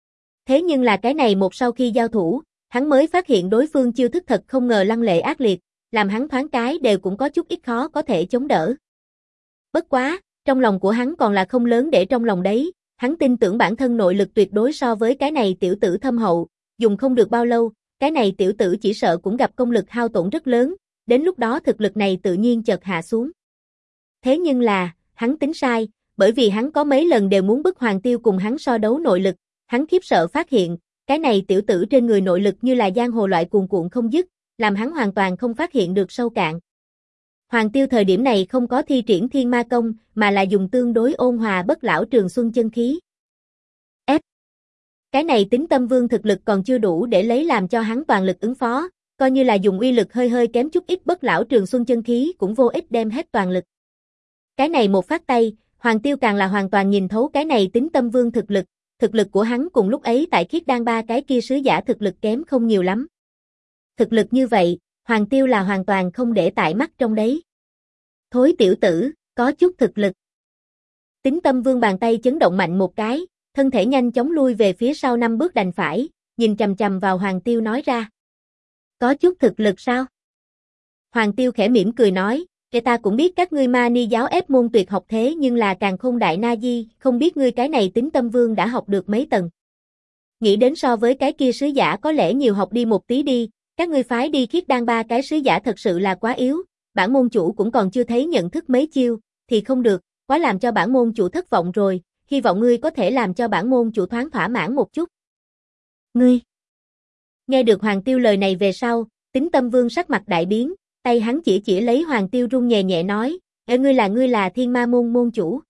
S1: Thế nhưng là cái này một sau khi giao thủ, hắn mới phát hiện đối phương chiêu thức thật không ngờ lăng lệ ác liệt, làm hắn thoáng cái đều cũng có chút ít khó có thể chống đỡ. Bất quá, trong lòng của hắn còn là không lớn để trong lòng đấy, hắn tin tưởng bản thân nội lực tuyệt đối so với cái này tiểu tử thâm hậu, dùng không được bao lâu, cái này tiểu tử chỉ sợ cũng gặp công lực hao tổn rất lớn, đến lúc đó thực lực này tự nhiên chợt hạ xuống. Thế nhưng là, hắn tính sai, bởi vì hắn có mấy lần đều muốn bức Hoàng Tiêu cùng hắn so đấu nội lực, hắn khiếp sợ phát hiện, cái này tiểu tử trên người nội lực như là giang hồ loại cuồn cuộn không dứt, làm hắn hoàn toàn không phát hiện được sâu cạn. Hoàng Tiêu thời điểm này không có thi triển Thiên Ma Công, mà là dùng tương đối ôn hòa bất lão Trường Xuân chân khí. Cái này Tính Tâm Vương thực lực còn chưa đủ để lấy làm cho hắn toàn lực ứng phó, coi như là dùng uy lực hơi hơi kém chút ít bất lão Trường Xuân chân khí cũng vô ích đem hết toàn lực. Cái này một phát tay, Hoàng Tiêu càng là hoàn toàn nhìn thấu cái này Tính Tâm Vương thực lực của hắn cùng lúc ấy tại Khiết Đan ba cái kia sứ giả thực lực kém không nhiều lắm. Thực lực như vậy, Hoàng Tiêu là hoàn toàn không để tại mắt trong đấy. Thối tiểu tử, có chút thực lực. Tính Tâm Vương bàn tay chấn động mạnh một cái, thân thể nhanh chóng lui về phía sau 5 bước đành phải, nhìn chằm chằm vào Hoàng Tiêu nói ra. Có chút thực lực sao? Hoàng Tiêu khẽ mỉm cười nói, kể ta cũng biết các ngươi ma ni giáo ép môn tuyệt học thế nhưng là Càn Khôn Đại Na Di, không biết ngươi cái này Tính Tâm Vương đã học được mấy tầng. Nghĩ đến so với cái kia sứ giả có lẽ nhiều học đi một tí đi, các ngươi phái đi Khiết Đan ba cái sứ giả thật sự là quá yếu, bản môn chủ cũng còn chưa thấy nhận thức mấy chiêu, thì không được, quá làm cho bản môn chủ thất vọng rồi, hy vọng ngươi có thể làm cho bản môn chủ thoáng thỏa mãn một chút. Ngươi! Nghe được Hoàng Tiêu lời này về sau, Tính Tâm Vương sắc mặt đại biến, tay hắn chỉ lấy Hoàng Tiêu run nhẹ nhẹ nói, ngươi là Thiên Ma môn môn chủ.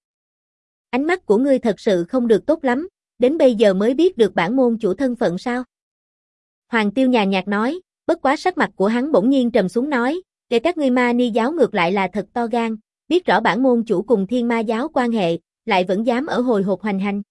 S1: Ánh mắt của ngươi thật sự không được tốt lắm, đến bây giờ mới biết được bản môn chủ thân phận sao? Hoàng Tiêu nhàn nhạt nói, bất quá sắc mặt của hắn bỗng nhiên trầm xuống nói, để các ngươi ma ni giáo ngược lại là thật to gan, biết rõ bản môn chủ cùng Thiên Ma giáo quan hệ, lại vẫn dám ở hồi hộp hoành hành.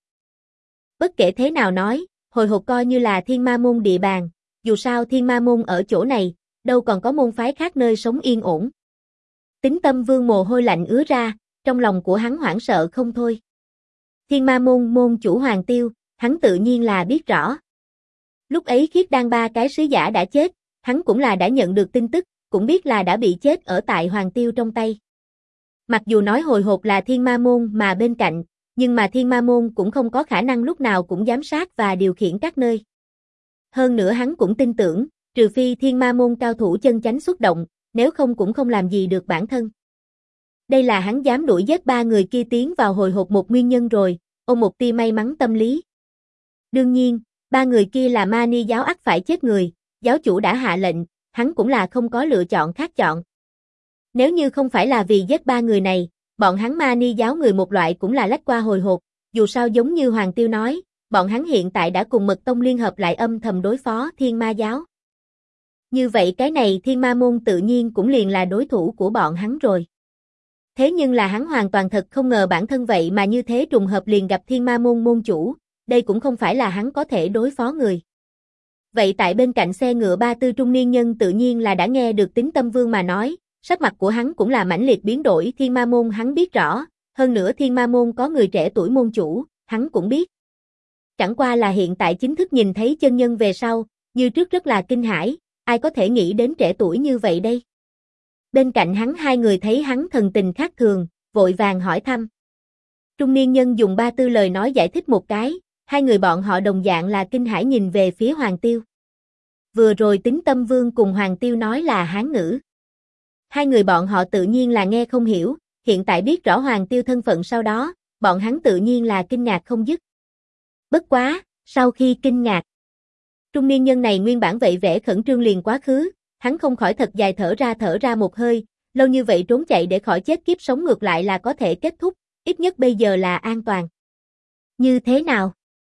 S1: Bất kể thế nào nói, hồi hộp coi như là Thiên Ma môn địa bàn, dù sao Thiên Ma môn ở chỗ này, đâu còn có môn phái khác nơi sống yên ổn. Tính Tâm Vương mồ hôi lạnh ứa ra, trong lòng của hắn hoảng sợ không thôi. Thiên Ma môn môn chủ Hoàng Tiêu, hắn tự nhiên là biết rõ. Lúc ấy Khiết Đan ba cái sứ giả đã chết, hắn cũng là đã nhận được tin tức, cũng biết là đã bị chết ở tại Hoàng Tiêu trong tay. Mặc dù nói hồi hộp là Thiên Ma môn mà bên cạnh, nhưng mà Thiên Ma môn cũng không có khả năng lúc nào cũng giám sát và điều khiển các nơi. Hơn nữa hắn cũng tin tưởng, trừ phi Thiên Ma môn cao thủ chân chánh xuất động, nếu không cũng không làm gì được bản thân. Đây là hắn dám đuổi giết 3 người kia tiến vào hồi hộp một nguyên nhân rồi, ôm một tia may mắn tâm lý. Đương nhiên, 3 người kia là ma ni giáo ắt phải chết người, giáo chủ đã hạ lệnh, hắn cũng là không có lựa chọn khác chọn. Nếu như không phải là vì giết 3 người này, bọn hắn ma ni giáo người một loại cũng là lách qua hồi hộp, dù sao giống như Hoàng Tiêu nói, bọn hắn hiện tại đã cùng Mật Tông liên hợp lại âm thầm đối phó Thiên Ma giáo. Như vậy cái này Thiên Ma môn tự nhiên cũng liền là đối thủ của bọn hắn rồi. Thế nhưng là hắn hoàn toàn thật không ngờ bản thân vậy mà như thế trùng hợp liền gặp Thiên Ma môn môn chủ, đây cũng không phải là hắn có thể đối phó người. Vậy tại bên cạnh xe ngựa ba tư trung niên nhân tự nhiên là đã nghe được Tính Tâm Vương mà nói, sắc mặt của hắn cũng là mãnh liệt biến đổi. Thiên Ma môn hắn biết rõ, hơn nữa Thiên Ma môn có người trẻ tuổi môn chủ, hắn cũng biết. Chẳng qua là hiện tại chính thức nhìn thấy chân nhân về sau, như trước rất là kinh hãi, ai có thể nghĩ đến trẻ tuổi như vậy đây. Bên cạnh hắn 2 người thấy hắn thần tình khác thường, vội vàng hỏi thăm. Trung niên nhân dùng ba tư lời nói giải thích một cái, 2 người bọn họ đồng dạng là kinh hãi nhìn về phía Hoàng Tiêu. Vừa rồi Tính Tâm Vương cùng Hoàng Tiêu nói là Hán ngữ. 2 người bọn họ tự nhiên là nghe không hiểu, hiện tại biết rõ Hoàng Tiêu thân phận sau đó, bọn hắn tự nhiên là kinh ngạc không dứt. Bất quá, sau khi kinh ngạc, trung niên nhân này nguyên bản vậy vẻ khẩn trương liền quá khứ, hắn không khỏi thật dài thở ra một hơi, lâu như vậy trốn chạy để khỏi chết kiếp sống ngược lại là có thể kết thúc, ít nhất bây giờ là an toàn. Như thế nào?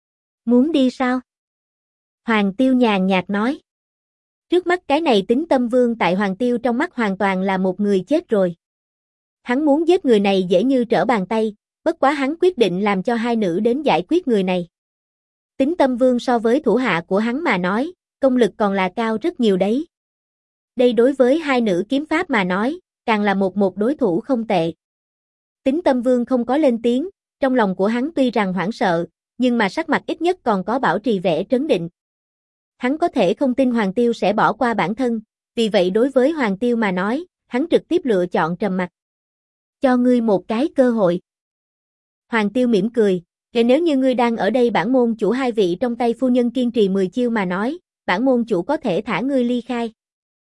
S1: Muốn đi sao? Hoàng Tiêu nhàn nhạt nói. Trước mắt cái này Tính Tâm Vương tại Hoàng Tiêu trong mắt hoàn toàn là một người chết rồi. Hắn muốn giết người này dễ như trở bàn tay, bất quá hắn quyết định làm cho 2 nữ đến giải quyết người này. Tính Tâm Vương so với thủ hạ của hắn mà nói, công lực còn là cao rất nhiều đấy. Đây đối với 2 nữ kiếm pháp mà nói, càng là một đối thủ không tệ. Tính Tâm Vương không có lên tiếng, trong lòng của hắn tuy rằng hoảng sợ, nhưng mà sắc mặt ít nhất còn có bảo trì vẻ trấn định. Hắn có thể không tin Hoàng Tiêu sẽ bỏ qua bản thân, vì vậy đối với Hoàng Tiêu mà nói, hắn trực tiếp lựa chọn trầm mặc. Cho ngươi một cái cơ hội. Hoàng Tiêu mỉm cười, nếu như ngươi đang ở đây bản môn chủ 2 vị trong tay phu nhân kiên trì 10 chiêu mà nói, bản môn chủ có thể thả ngươi ly khai.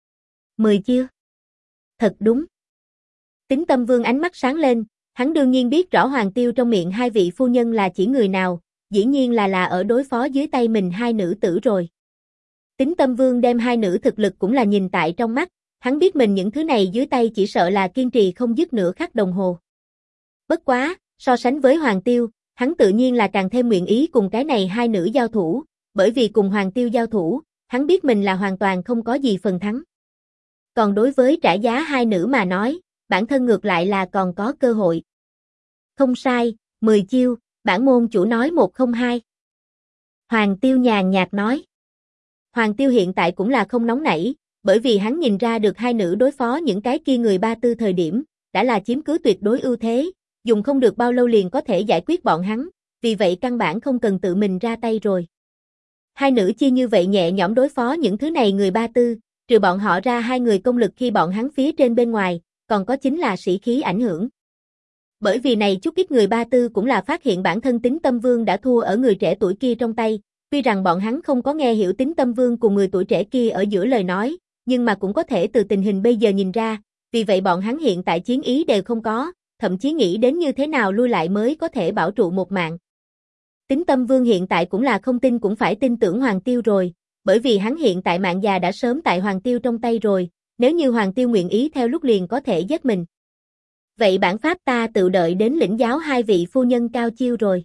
S1: 10 chiêu? Thật đúng. Tính Tâm Vương ánh mắt sáng lên, hắn đương nhiên biết rõ Hoàng Tiêu trong miệng 2 vị phu nhân là chỉ người nào, dĩ nhiên là ở đối phó dưới tay mình 2 nữ tử rồi. Tín Tâm Vương đem hai nữ thực lực cũng là nhìn tại trong mắt, hắn biết mình những thứ này dưới tay chỉ sợ là kiên trì không dứt nửa khắc đồng hồ. Bất quá, so sánh với Hoàng Tiêu, hắn tự nhiên là càng thêm nguyện ý cùng cái này hai nữ giao thủ, bởi vì cùng Hoàng Tiêu giao thủ, hắn biết mình là hoàn toàn không có gì phần thắng. Còn đối với trả giá hai nữ mà nói, bản thân ngược lại là còn có cơ hội. Không sai, 10 chiêu, bản môn chủ nói 102. Hoàng Tiêu nhàn nhạt nói. Hoàng Tiêu hiện tại cũng là không nóng nảy, bởi vì hắn nhìn ra được hai nữ đối phó những cái kia người Ba Tư thời điểm, đã là chiếm cứ tuyệt đối ưu thế, dùng không được bao lâu liền có thể giải quyết bọn hắn, vì vậy căn bản không cần tự mình ra tay rồi. Hai nữ chi như vậy nhẹ nhõm đối phó những thứ này người Ba Tư, trừ bọn họ ra hai người công lực khi bọn hắn phía trên bên ngoài, còn có chính là sĩ khí ảnh hưởng. Bởi vì này chút ít người Ba Tư cũng là phát hiện bản thân Tín Tâm Vương đã thua ở người trẻ tuổi kia trong tay, tuy rằng bọn hắn không có nghe hiểu Tín Tâm Vương cùng người tuổi trẻ kia ở giữa lời nói, nhưng mà cũng có thể từ tình hình bây giờ nhìn ra, vì vậy bọn hắn hiện tại chiến ý đều không có, thậm chí nghĩ đến như thế nào lui lại mới có thể bảo trụ một mạng. Tín Tâm Vương hiện tại cũng là không tin cũng phải tin tưởng Hoàng Tiêu rồi, bởi vì hắn hiện tại mạng già đã sớm tại Hoàng Tiêu trong tay rồi, nếu như Hoàng Tiêu nguyện ý theo lúc liền có thể giết mình. Vậy bản pháp ta tự đợi đến lĩnh giáo hai vị phu nhân cao chiêu rồi.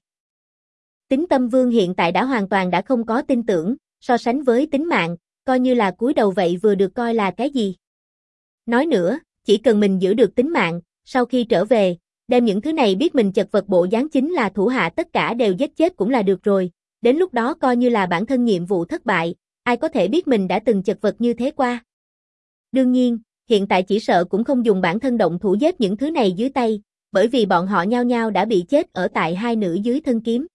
S1: Tín Tâm Vương hiện tại đã hoàn toàn đã không có tin tưởng, so sánh với tính mạng, coi như là cúi đầu vậy vừa được coi là cái gì. Nói nữa, chỉ cần mình giữ được tính mạng, sau khi trở về, đem những thứ này biết mình chật vật bộ dáng chính là thủ hạ tất cả đều giết chết cũng là được rồi, đến lúc đó coi như là bản thân nhiệm vụ thất bại, ai có thể biết mình đã từng chật vật như thế qua. Đương nhiên, hiện tại chỉ sợ cũng không dùng bản thân động thủ giết những thứ này dưới tay, bởi vì bọn họ nhao nhao đã bị chết ở tại hai nữ dưới thân kiếm.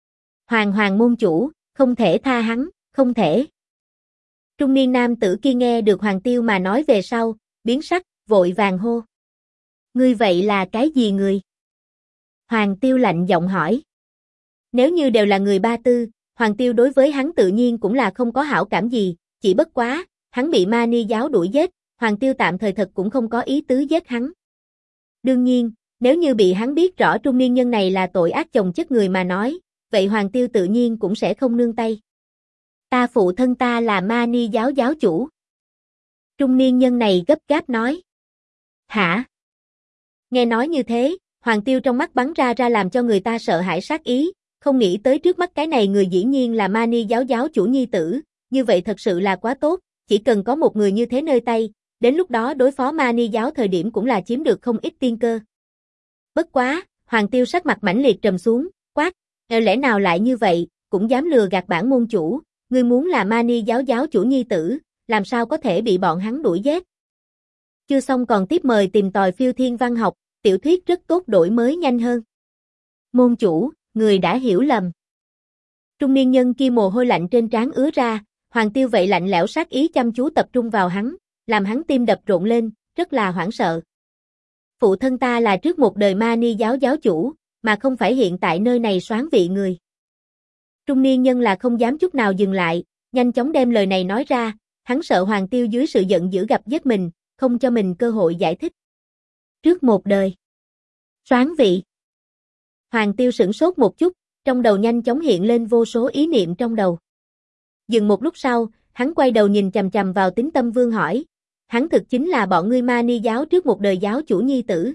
S1: Hoàng môn chủ, không thể tha hắn, không thể. Trung niên nam tử kia nghe được Hoàng Tiêu mà nói về sau, biến sắc, vội vàng hô. Ngươi vậy là cái gì người? Hoàng Tiêu lạnh giọng hỏi. Nếu như đều là người Ba Tư, Hoàng Tiêu đối với hắn tự nhiên cũng là không có hảo cảm gì, chỉ bất quá, hắn bị ma ni giáo đuổi giết, Hoàng Tiêu tạm thời thật cũng không có ý tứ giết hắn. Đương nhiên, nếu như bị hắn biết rõ trung niên nhân này là tội ác chồng chất người mà nói, vậy Hoàng Tiêu tự nhiên cũng sẽ không nương tay. Ta phụ thân ta là ma ni giáo giáo chủ. Trung niên nhân này gấp gáp nói. Hả? Nghe nói như thế, Hoàng Tiêu trong mắt bắn ra làm cho người ta sợ hãi sát ý, không nghĩ tới trước mắt cái này người dĩ nhiên là ma ni giáo giáo chủ nhi tử, như vậy thật sự là quá tốt, chỉ cần có một người như thế nơi tay, đến lúc đó đối phó ma ni giáo thời điểm cũng là chiếm được không ít tiên cơ. Bất quá, Hoàng Tiêu sắc mặt mãnh liệt trầm xuống, quát, lẽ nào lại như vậy, cũng dám lừa gạt bản môn chủ, ngươi muốn là ma ni giáo giáo chủ nhi tử, làm sao có thể bị bọn hắn đuổi giết. Chưa xong còn tiếp mời tìm tòi phiêu thiên văn học, tiểu thuyết rất tốt đổi mới nhanh hơn. Môn chủ, người đã hiểu lầm. Trung niên nhân kia mồ hôi lạnh trên trán ứa ra, Hoàng Tiêu vậy lạnh lẽo sát ý chăm chú tập trung vào hắn, làm hắn tim đập rộn lên, rất là hoảng sợ. Phụ thân ta là trước một đời ma ni giáo giáo chủ, mà không phải hiện tại nơi này soán vị người. Trung niên nhân là không dám chút nào dừng lại, nhanh chóng đem lời này nói ra, hắn sợ Hoàng Tiêu dưới sự giận dữ gặp giết mình, không cho mình cơ hội giải thích. Trước một đời. Soán vị. Hoàng Tiêu sửng sốt một chút, trong đầu nhanh chóng hiện lên vô số ý niệm trong đầu. Dừng một lúc sau, hắn quay đầu nhìn chằm chằm vào Tín Tâm Vương hỏi, hắn thực chính là bọn ngươi ma ni giáo trước một đời giáo chủ nhi tử.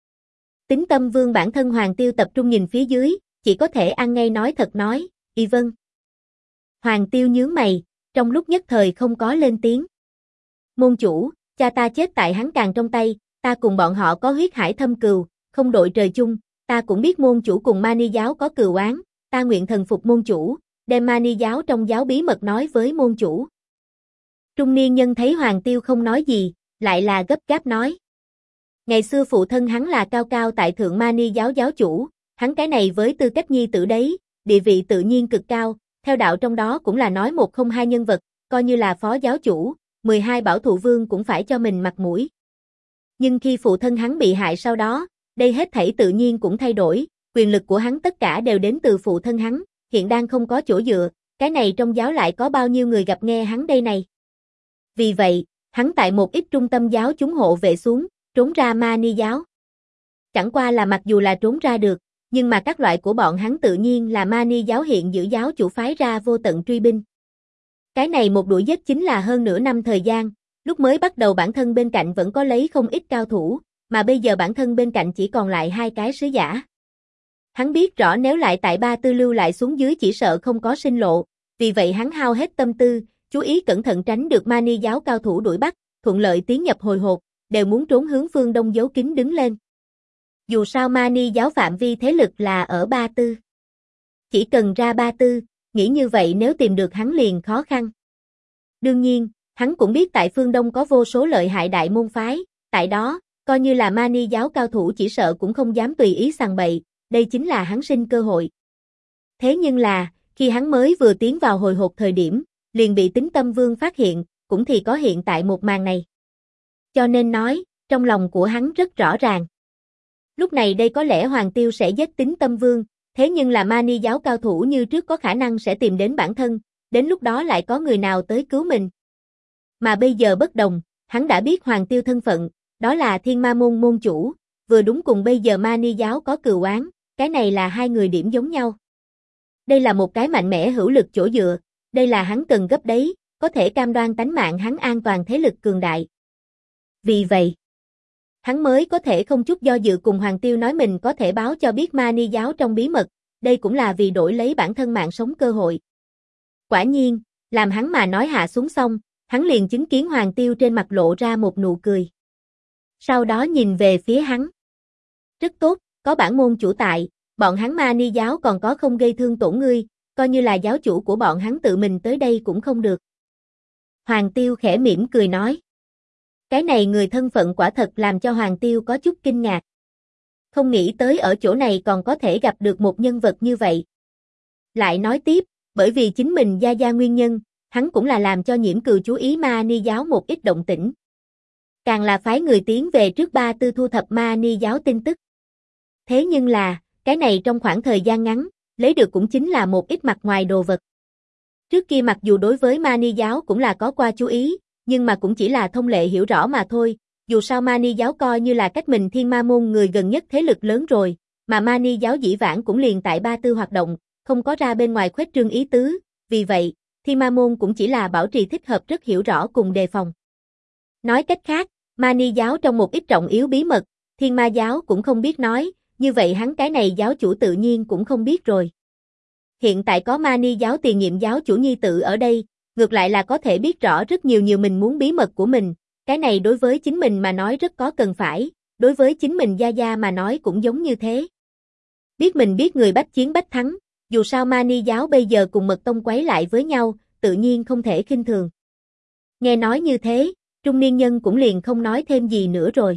S1: Tín Tâm Vương bản thân Hoàng Tiêu tập trung nhìn phía dưới, chỉ có thể ăn ngay nói thật nói, y vâng. Hoàng Tiêu nhướng mày, trong lúc nhất thời không có lên tiếng. Môn chủ, cha ta chết tại hắn Càn trong tay, ta cùng bọn họ có huyết hải thâm cừu, không đội trời chung, ta cũng biết môn chủ cùng ma ni giáo có cừu oán, ta nguyện thần phục môn chủ, đem ma ni giáo trong giáo bí mật nói với môn chủ. Trung niên nhân thấy Hoàng Tiêu không nói gì, lại là gấp gáp nói. Ngày xưa phụ thân hắn là cao cao tại thượng ma ni giáo giáo chủ, hắn cái này với tư cách nhi tử đấy, địa vị tự nhiên cực cao, theo đạo trong đó cũng là nói một không hai nhân vật, coi như là phó giáo chủ, 12 bảo thụ vương cũng phải cho mình mặt mũi. Nhưng khi phụ thân hắn bị hại sau đó, đây hết thảy tự nhiên cũng thay đổi, quyền lực của hắn tất cả đều đến từ phụ thân hắn, hiện đang không có chỗ dựa, cái này trong giáo lại có bao nhiêu người gặp nghe hắn đây này. Vì vậy, hắn tại một ít trung tâm giáo chúng hộ vệ xuống, trốn ra ma ni giáo. Chẳng qua là mặc dù là trốn ra được, nhưng mà các loại của bọn hắn tự nhiên là ma ni giáo hiện giữ giáo chủ phái ra vô tận truy binh. Cái này một đuổi giết chính là hơn nửa năm thời gian, lúc mới bắt đầu bản thân bên cạnh vẫn có lấy không ít cao thủ, mà bây giờ bản thân bên cạnh chỉ còn lại 2 cái sứ giả. Hắn biết rõ nếu lại tại Ba Tư lưu lại xuống dưới chỉ sợ không có sinh lộ, vì vậy hắn hao hết tâm tư, chú ý cẩn thận tránh được Mani giáo cao thủ đuổi bắt, thuận lợi tiến nhập hồi hộp, đều muốn trốn hướng phương đông giấu kín đứng lên. Dù sao Mani giáo phạm vi thế lực là ở Ba Tư. Chỉ cần ra Ba Tư, nghĩ như vậy nếu tìm được hắn liền khó khăn. Đương nhiên, hắn cũng biết tại phương Đông có vô số lợi hại đại môn phái, tại đó, coi như là Mani giáo cao thủ chỉ sợ cũng không dám tùy ý sằng bậy, đây chính là hắn sinh cơ hội. Thế nhưng là, khi hắn mới vừa tiến vào hồi hộp thời điểm, liền bị Tín Tâm Vương phát hiện, cũng thì có hiện tại một màn này. Cho nên nói, trong lòng của hắn rất rõ ràng. Lúc này đây có lẽ Hoàng Tiêu sẽ giết Tín Tâm Vương, thế nhưng là Mani giáo cao thủ như trước có khả năng sẽ tìm đến bản thân, đến lúc đó lại có người nào tới cứu mình. Mà bây giờ bất đồng, hắn đã biết Hoàng Tiêu thân phận, đó là Thiên Ma môn môn chủ, vừa đúng cùng bây giờ Mani giáo có cừu oán, cái này là 2 người điểm giống nhau. Đây là một cái mạnh mẽ hữu lực chỗ dựa, đây là hắn cần gấp đấy, có thể cam đoan tánh mạng hắn an toàn thế lực cường đại. Vì vậy, hắn mới có thể không chút do dự cùng Hoàng Tiêu nói mình có thể báo cho biết Mani giáo trong bí mật, đây cũng là vì đổi lấy bản thân mạng sống cơ hội. Quả nhiên, làm hắn mà nói hạ xuống xong, hắn liền chứng kiến Hoàng Tiêu trên mặt lộ ra một nụ cười. Sau đó nhìn về phía hắn. Rất tốt, có bản môn chủ tại, bọn hắn Mani giáo còn có không gây thương tổn ngươi, coi như là giáo chủ của bọn hắn tự mình tới đây cũng không được. Hoàng Tiêu khẽ mỉm cười nói. Cái này người thân phận quả thật làm cho Hoàng Tiêu có chút kinh ngạc. Không nghĩ tới ở chỗ này còn có thể gặp được một nhân vật như vậy. Lại nói tiếp, bởi vì chính mình gia gia nguyên nhân, hắn cũng là làm cho Nhiễm Cừu chú ý Mani giáo một ít động tĩnh. Càng là phái người tiến về trước Ba Tư thu thập Mani giáo tin tức. Thế nhưng là, cái này trong khoảng thời gian ngắn, lấy được cũng chính là một ít mặt ngoài đồ vật. Trước kia mặc dù đối với Mani giáo cũng là có qua chú ý, nhưng mà cũng chỉ là thông lệ hiểu rõ mà thôi, dù sao Mani giáo coi như là cách mình Thiên Ma môn người gần nhất thế lực lớn rồi, mà Mani giáo dĩ vãng cũng liền tại Ba Tư hoạt động, không có ra bên ngoài khuếch trương ý tứ, vì vậy, Thiên Ma môn cũng chỉ là bảo trì thích hợp rất hiểu rõ cùng đề phòng. Nói cách khác, Mani giáo trong một ít trọng yếu bí mật, Thiên Ma giáo cũng không biết nói, như vậy hắn cái này giáo chủ tự nhiên cũng không biết rồi. Hiện tại có Mani giáo tiền nhiệm giáo chủ nhi tự ở đây, ngược lại là có thể biết rõ rất nhiều mình muốn bí mật của mình, cái này đối với chính mình mà nói rất có cần phải, đối với chính mình gia gia mà nói cũng giống như thế. Biết mình biết người bách chiến bách thắng, dù sao Mani giáo bây giờ cùng Mật Tông quấy lại với nhau, tự nhiên không thể khinh thường. Nghe nói như thế, trung niên nhân cũng liền không nói thêm gì nữa rồi.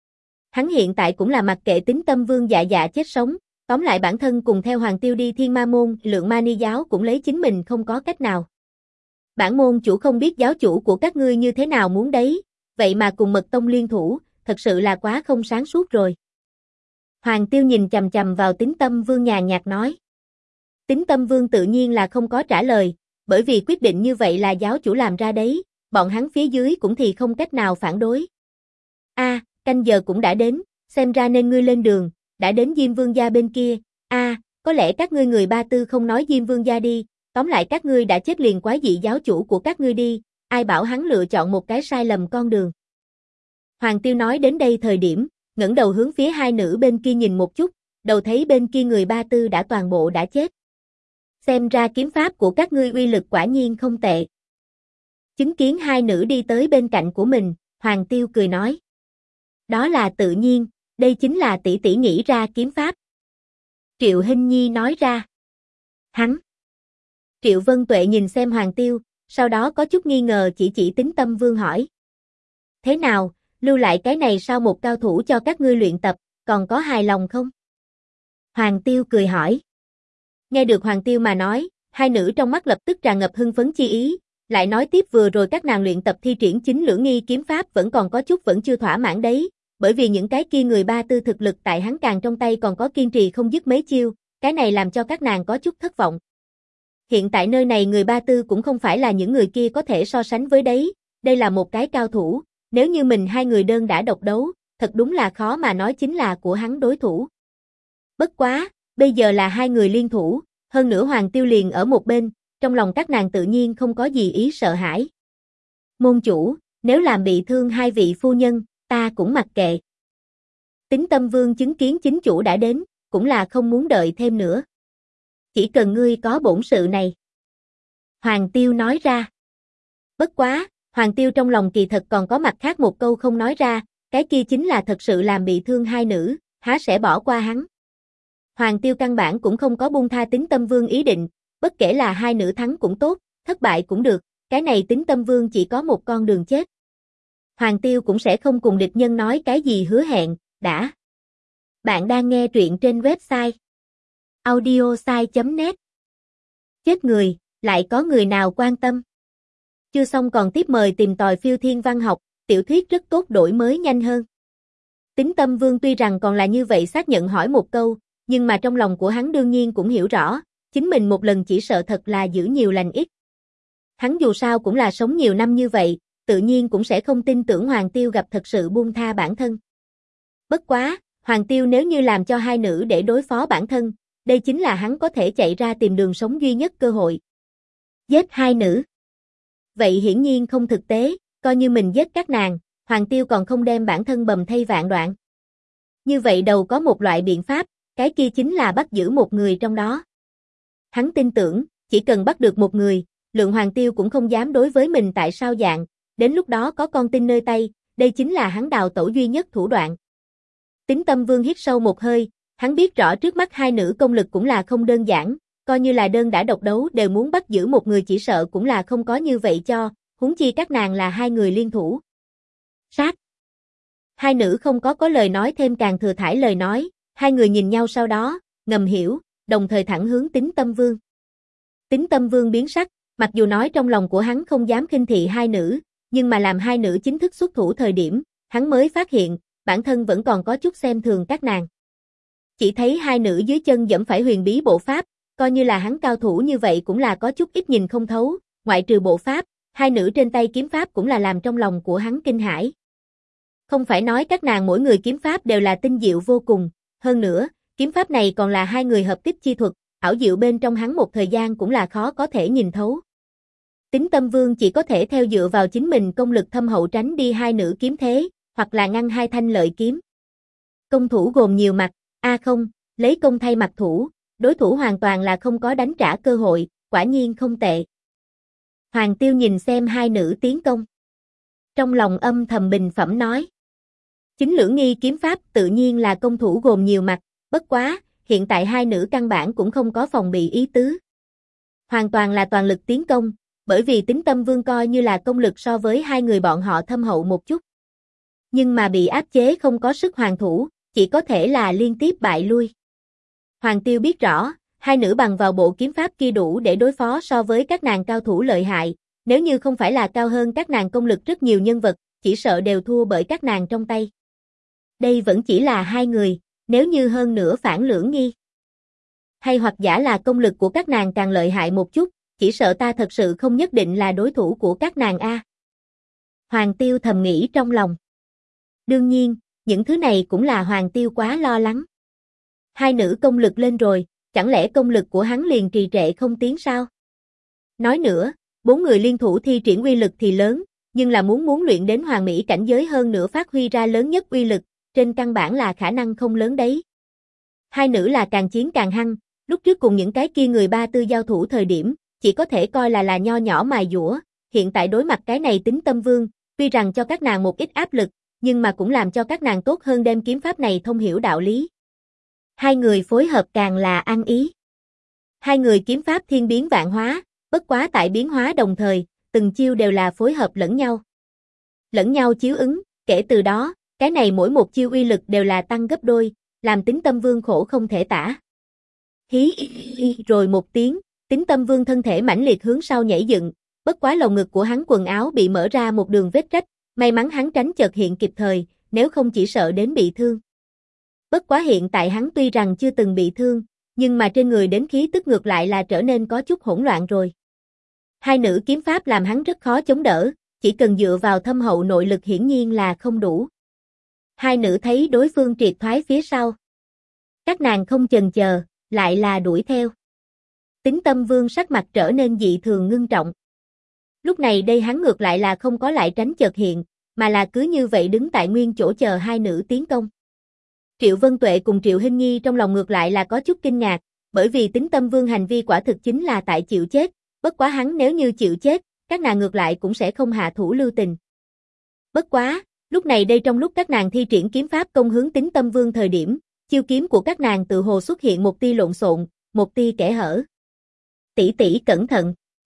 S1: Hắn hiện tại cũng là mặc kệ Tín Tâm Vương dạ dạ chết sống, tóm lại bản thân cùng theo Hoàng Tiêu đi Thiên Ma môn, lượng Mani giáo cũng lấy chính mình không có cách nào. Bản môn chủ không biết giáo chủ của các ngươi như thế nào muốn đấy, vậy mà cùng Mật Tông liên thủ, thật sự là quá không sáng suốt rồi. Hoàng Tiêu nhìn chằm chằm vào Tín Tâm Vương nhàn nhạt nói. Tín Tâm Vương tự nhiên là không có trả lời, bởi vì quyết định như vậy là giáo chủ làm ra đấy, bọn hắn phía dưới cũng thì không cách nào phản đối. Canh giờ cũng đã đến, xem ra nên ngươi lên đường, đã đến Diêm Vương gia bên kia, có lẽ các ngươi người Ba Tư không nói Diêm Vương gia đi, tóm lại các ngươi đã chết liền quái dị giáo chủ của các ngươi đi, ai bảo hắn lựa chọn một cái sai lầm con đường. Hoàng Tiêu nói đến đây thời điểm, ngẩng đầu hướng phía 2 nữ bên kia nhìn một chút, đầu thấy bên kia người Ba Tư đã toàn bộ đã chết. Xem ra kiếm pháp của các ngươi uy lực quả nhiên không tệ. Chứng kiến 2 nữ đi tới bên cạnh của mình, Hoàng Tiêu cười nói. Đó là tự nhiên, đây chính là tỷ tỷ nghĩ ra kiếm pháp. Triệu Hinh Nhi nói ra. Hắn. Triệu Vân Tuệ nhìn xem Hoàng Tiêu, sau đó có chút nghi ngờ chỉ Tín Tâm Vương hỏi. Thế nào, lưu lại cái này sau một cao thủ cho các ngươi luyện tập, còn có hài lòng không? Hoàng Tiêu cười hỏi. Nghe được Hoàng Tiêu mà nói, 2 nữ trong mắt lập tức tràn ngập hưng phấn chi ý, lại nói tiếp vừa rồi các nàng luyện tập thi triển chính lưỡng nghi kiếm pháp vẫn còn có chút vẫn chưa thỏa mãn đấy, bởi vì những cái kia người Ba Tư thực lực tại hắn càng trong tay còn có kiên trì không dứt mấy chiêu, cái này làm cho các nàng có chút thất vọng. Hiện tại nơi này người Ba Tư cũng không phải là những người kia có thể so sánh với đấy, đây là một cái cao thủ, nếu như mình 2 người đơn đã độc đấu, thật đúng là khó mà nói chính là của hắn đối thủ. Bất quá, bây giờ là 2 người liên thủ, hơn nữa Hoàng Tiêu liền ở một bên, trong lòng các nàng tự nhiên không có gì ý sợ hãi. Môn chủ, nếu làm bị thương hai vị phu nhân, ta cũng mặc kệ. Tín Tâm Vương chứng kiến chính chủ đã đến, cũng là không muốn đợi thêm nữa. Chỉ cần ngươi có bổn sự này. Hoàng Tiêu nói ra. Bất quá, Hoàng Tiêu trong lòng kỳ thật còn có mặt khác một câu không nói ra, cái kia chính là thật sự làm bị thương hai nữ, há sẽ bỏ qua hắn. Hoàng Tiêu căn bản cũng không có buông tha Tín Tâm Vương ý định, bất kể là hai nữ thắng cũng tốt, thất bại cũng được, cái này Tín Tâm Vương chỉ có một con đường chết. Hoàng Tiêu cũng sẽ không cùng địch nhân nói cái gì hứa hẹn, đã. Bạn đang nghe truyện trên website audiosai.net. Chết người, lại có người nào quan tâm? Chưa xong còn tiếp, mời tìm tòi Phiêu Thiên Văn học, tiểu thuyết rất tốt, đổi mới nhanh hơn. Tín Tâm Vương tuy rằng còn là như vậy xác nhận hỏi một câu, nhưng mà trong lòng của hắn đương nhiên cũng hiểu rõ, chính mình một lần chỉ sợ thật là giữ nhiều lành ít. Hắn dù sao cũng là sống nhiều năm như vậy, tự nhiên cũng sẽ không tin tưởng Hoàng Tiêu gặp thật sự buông tha bản thân. Bất quá, Hoàng Tiêu nếu như làm cho hai nữ để đối phó bản thân, đây chính là hắn có thể chạy ra tìm đường sống duy nhất cơ hội. Giết hai nữ. Vậy hiển nhiên không thực tế, coi như mình giết các nàng, Hoàng Tiêu còn không đem bản thân bầm thây vạn đoạn. Như vậy đầu có một loại biện pháp, cái kia chính là bắt giữ một người trong đó. Hắn tin tưởng, chỉ cần bắt được một người, Lượng Hoàng Tiêu cũng không dám đối với mình tại sao dạng, đến lúc đó có con tin nơi tay, đây chính là hắn đào tẩu duy nhất thủ đoạn. Tín Tâm Vương hít sâu một hơi, hắn biết rõ trước mắt hai nữ công lực cũng là không đơn giản, coi như là đơn đã độc đấu đều muốn bắt giữ một người chỉ sợ cũng là không có như vậy cho, huống chi các nàng là hai người liên thủ. Sát. Hai nữ không có lời nói thêm càng thừa thãi lời nói, hai người nhìn nhau sau đó, ngầm hiểu, đồng thời thẳng hướng Tín Tâm Vương. Tín Tâm Vương biến sắc, mặc dù nói trong lòng của hắn không dám khinh thị hai nữ, nhưng mà làm hai nữ chính thức xuất thủ thời điểm, hắn mới phát hiện, bản thân vẫn còn có chút xem thường các nàng. Chỉ thấy hai nữ dưới chân dẫm phải huyền bí bộ pháp, coi như là hắn cao thủ như vậy cũng là có chút ít nhìn không thấu, ngoại trừ bộ pháp, hai nữ trên tay kiếm pháp cũng là làm trong lòng của hắn kinh hãi. Không phải nói các nàng mỗi người kiếm pháp đều là tinh diệu vô cùng, hơn nữa, kiếm pháp này còn là hai người hợp kích chi thuật, ảo diệu bên trong hắn một thời gian cũng là khó có thể nhìn thấu. Tín Tâm Vương chỉ có thể theo dựa vào chính mình công lực thâm hậu tránh đi hai nữ kiếm thế, hoặc là ngăn hai thanh lợi kiếm. Công thủ gồm nhiều mặt, không, lấy công thay mặt thủ, đối thủ hoàn toàn là không có đánh trả cơ hội, quả nhiên không tệ. Hoàng Tiêu nhìn xem hai nữ tiến công. Trong lòng âm thầm bình phẩm nói. Chính Lưỡng Nghi kiếm pháp tự nhiên là công thủ gồm nhiều mặt, bất quá, hiện tại hai nữ căn bản cũng không có phòng bị ý tứ. Hoàn toàn là toàn lực tiến công, bởi vì Tín Tâm Vương coi như là công lực so với hai người bọn họ thâm hậu một chút. Nhưng mà bị áp chế không có sức hoàn thủ, chỉ có thể là liên tiếp bại lui. Hoàng Tiêu biết rõ, hai nữ bằng vào bộ kiếm pháp kia đủ để đối phó so với các nàng cao thủ lợi hại, nếu như không phải là cao hơn các nàng công lực rất nhiều nhân vật, chỉ sợ đều thua bởi các nàng trong tay. Đây vẫn chỉ là hai người, nếu như hơn nữa phản Lưỡng Nghi. Hay hoặc giả là công lực của các nàng càng lợi hại một chút, chỉ sợ ta thật sự không nhất định là đối thủ của các nàng a. Hoàng Tiêu thầm nghĩ trong lòng. Đương nhiên, những thứ này cũng là Hoàng Tiêu quá lo lắng. Hai nữ công lực lên rồi, chẳng lẽ công lực của hắn liền trì trệ không tiến sao? Nói nữa, bốn người liên thủ thi triển uy lực thì lớn, nhưng là muốn luyện đến hoàn mỹ cảnh giới hơn nữa phát huy ra lớn nhất uy lực, trên căn bản là khả năng không lớn đấy. Hai nữ là càng chiến càng hăng, lúc trước cùng những cái kia người ba tư giao thủ thời điểm, chỉ có thể coi là nho nhỏ mài dũa, hiện tại đối mặt cái này Tín Tâm Vương, tuy rằng cho các nàng một ít áp lực, nhưng mà cũng làm cho các nàng tốt hơn đem kiếm pháp này thông hiểu đạo lý. Hai người phối hợp càng là ăn ý. Hai người kiếm pháp thiên biến vạn hóa, bất quá tại biến hóa đồng thời, từng chiêu đều là phối hợp lẫn nhau. Lẫn nhau chiếu ứng, kể từ đó, cái này mỗi một chiêu uy lực đều là tăng gấp đôi, làm Tín Tâm Vương khổ không thể tả. Hí rồi một tiếng, Tín Tâm Vương thân thể mãnh liệt hướng sau nhảy dựng, bất quá lồng ngực của hắn quần áo bị mở ra một đường vết rách, may mắn hắn tránh chợt hiện kịp thời, nếu không chỉ sợ đến bị thương. Bất quá hiện tại hắn tuy rằng chưa từng bị thương, nhưng mà trên người đến khí tức ngược lại là trở nên có chút hỗn loạn rồi. Hai nữ kiếm pháp làm hắn rất khó chống đỡ, chỉ cần dựa vào thâm hậu nội lực hiển nhiên là không đủ. Hai nữ thấy đối phương triệt thoái phía sau. Các nàng không chần chờ, lại là đuổi theo. Tính Tâm Vương sắc mặt trở nên dị thường ngưng trọng. Lúc này đây hắn ngược lại là không có lại tránh chợt hiện, mà là cứ như vậy đứng tại nguyên chỗ chờ hai nữ tiến công. Triệu Vân Tuệ cùng Triệu Hinh Nhi trong lòng ngược lại là có chút kinh ngạc, bởi vì Tính Tâm Vương hành vi quả thực chính là tại chịu chết, bất quá hắn nếu như chịu chết, các nàng ngược lại cũng sẽ không hạ thủ lưu tình. Bất quá, lúc này đây trong lúc các nàng thi triển kiếm pháp công hướng Tính Tâm Vương thời điểm, chiêu kiếm của các nàng tự hồ xuất hiện một tia lộn xộn, một tia kẽ hở. Tỷ tỷ cẩn thận.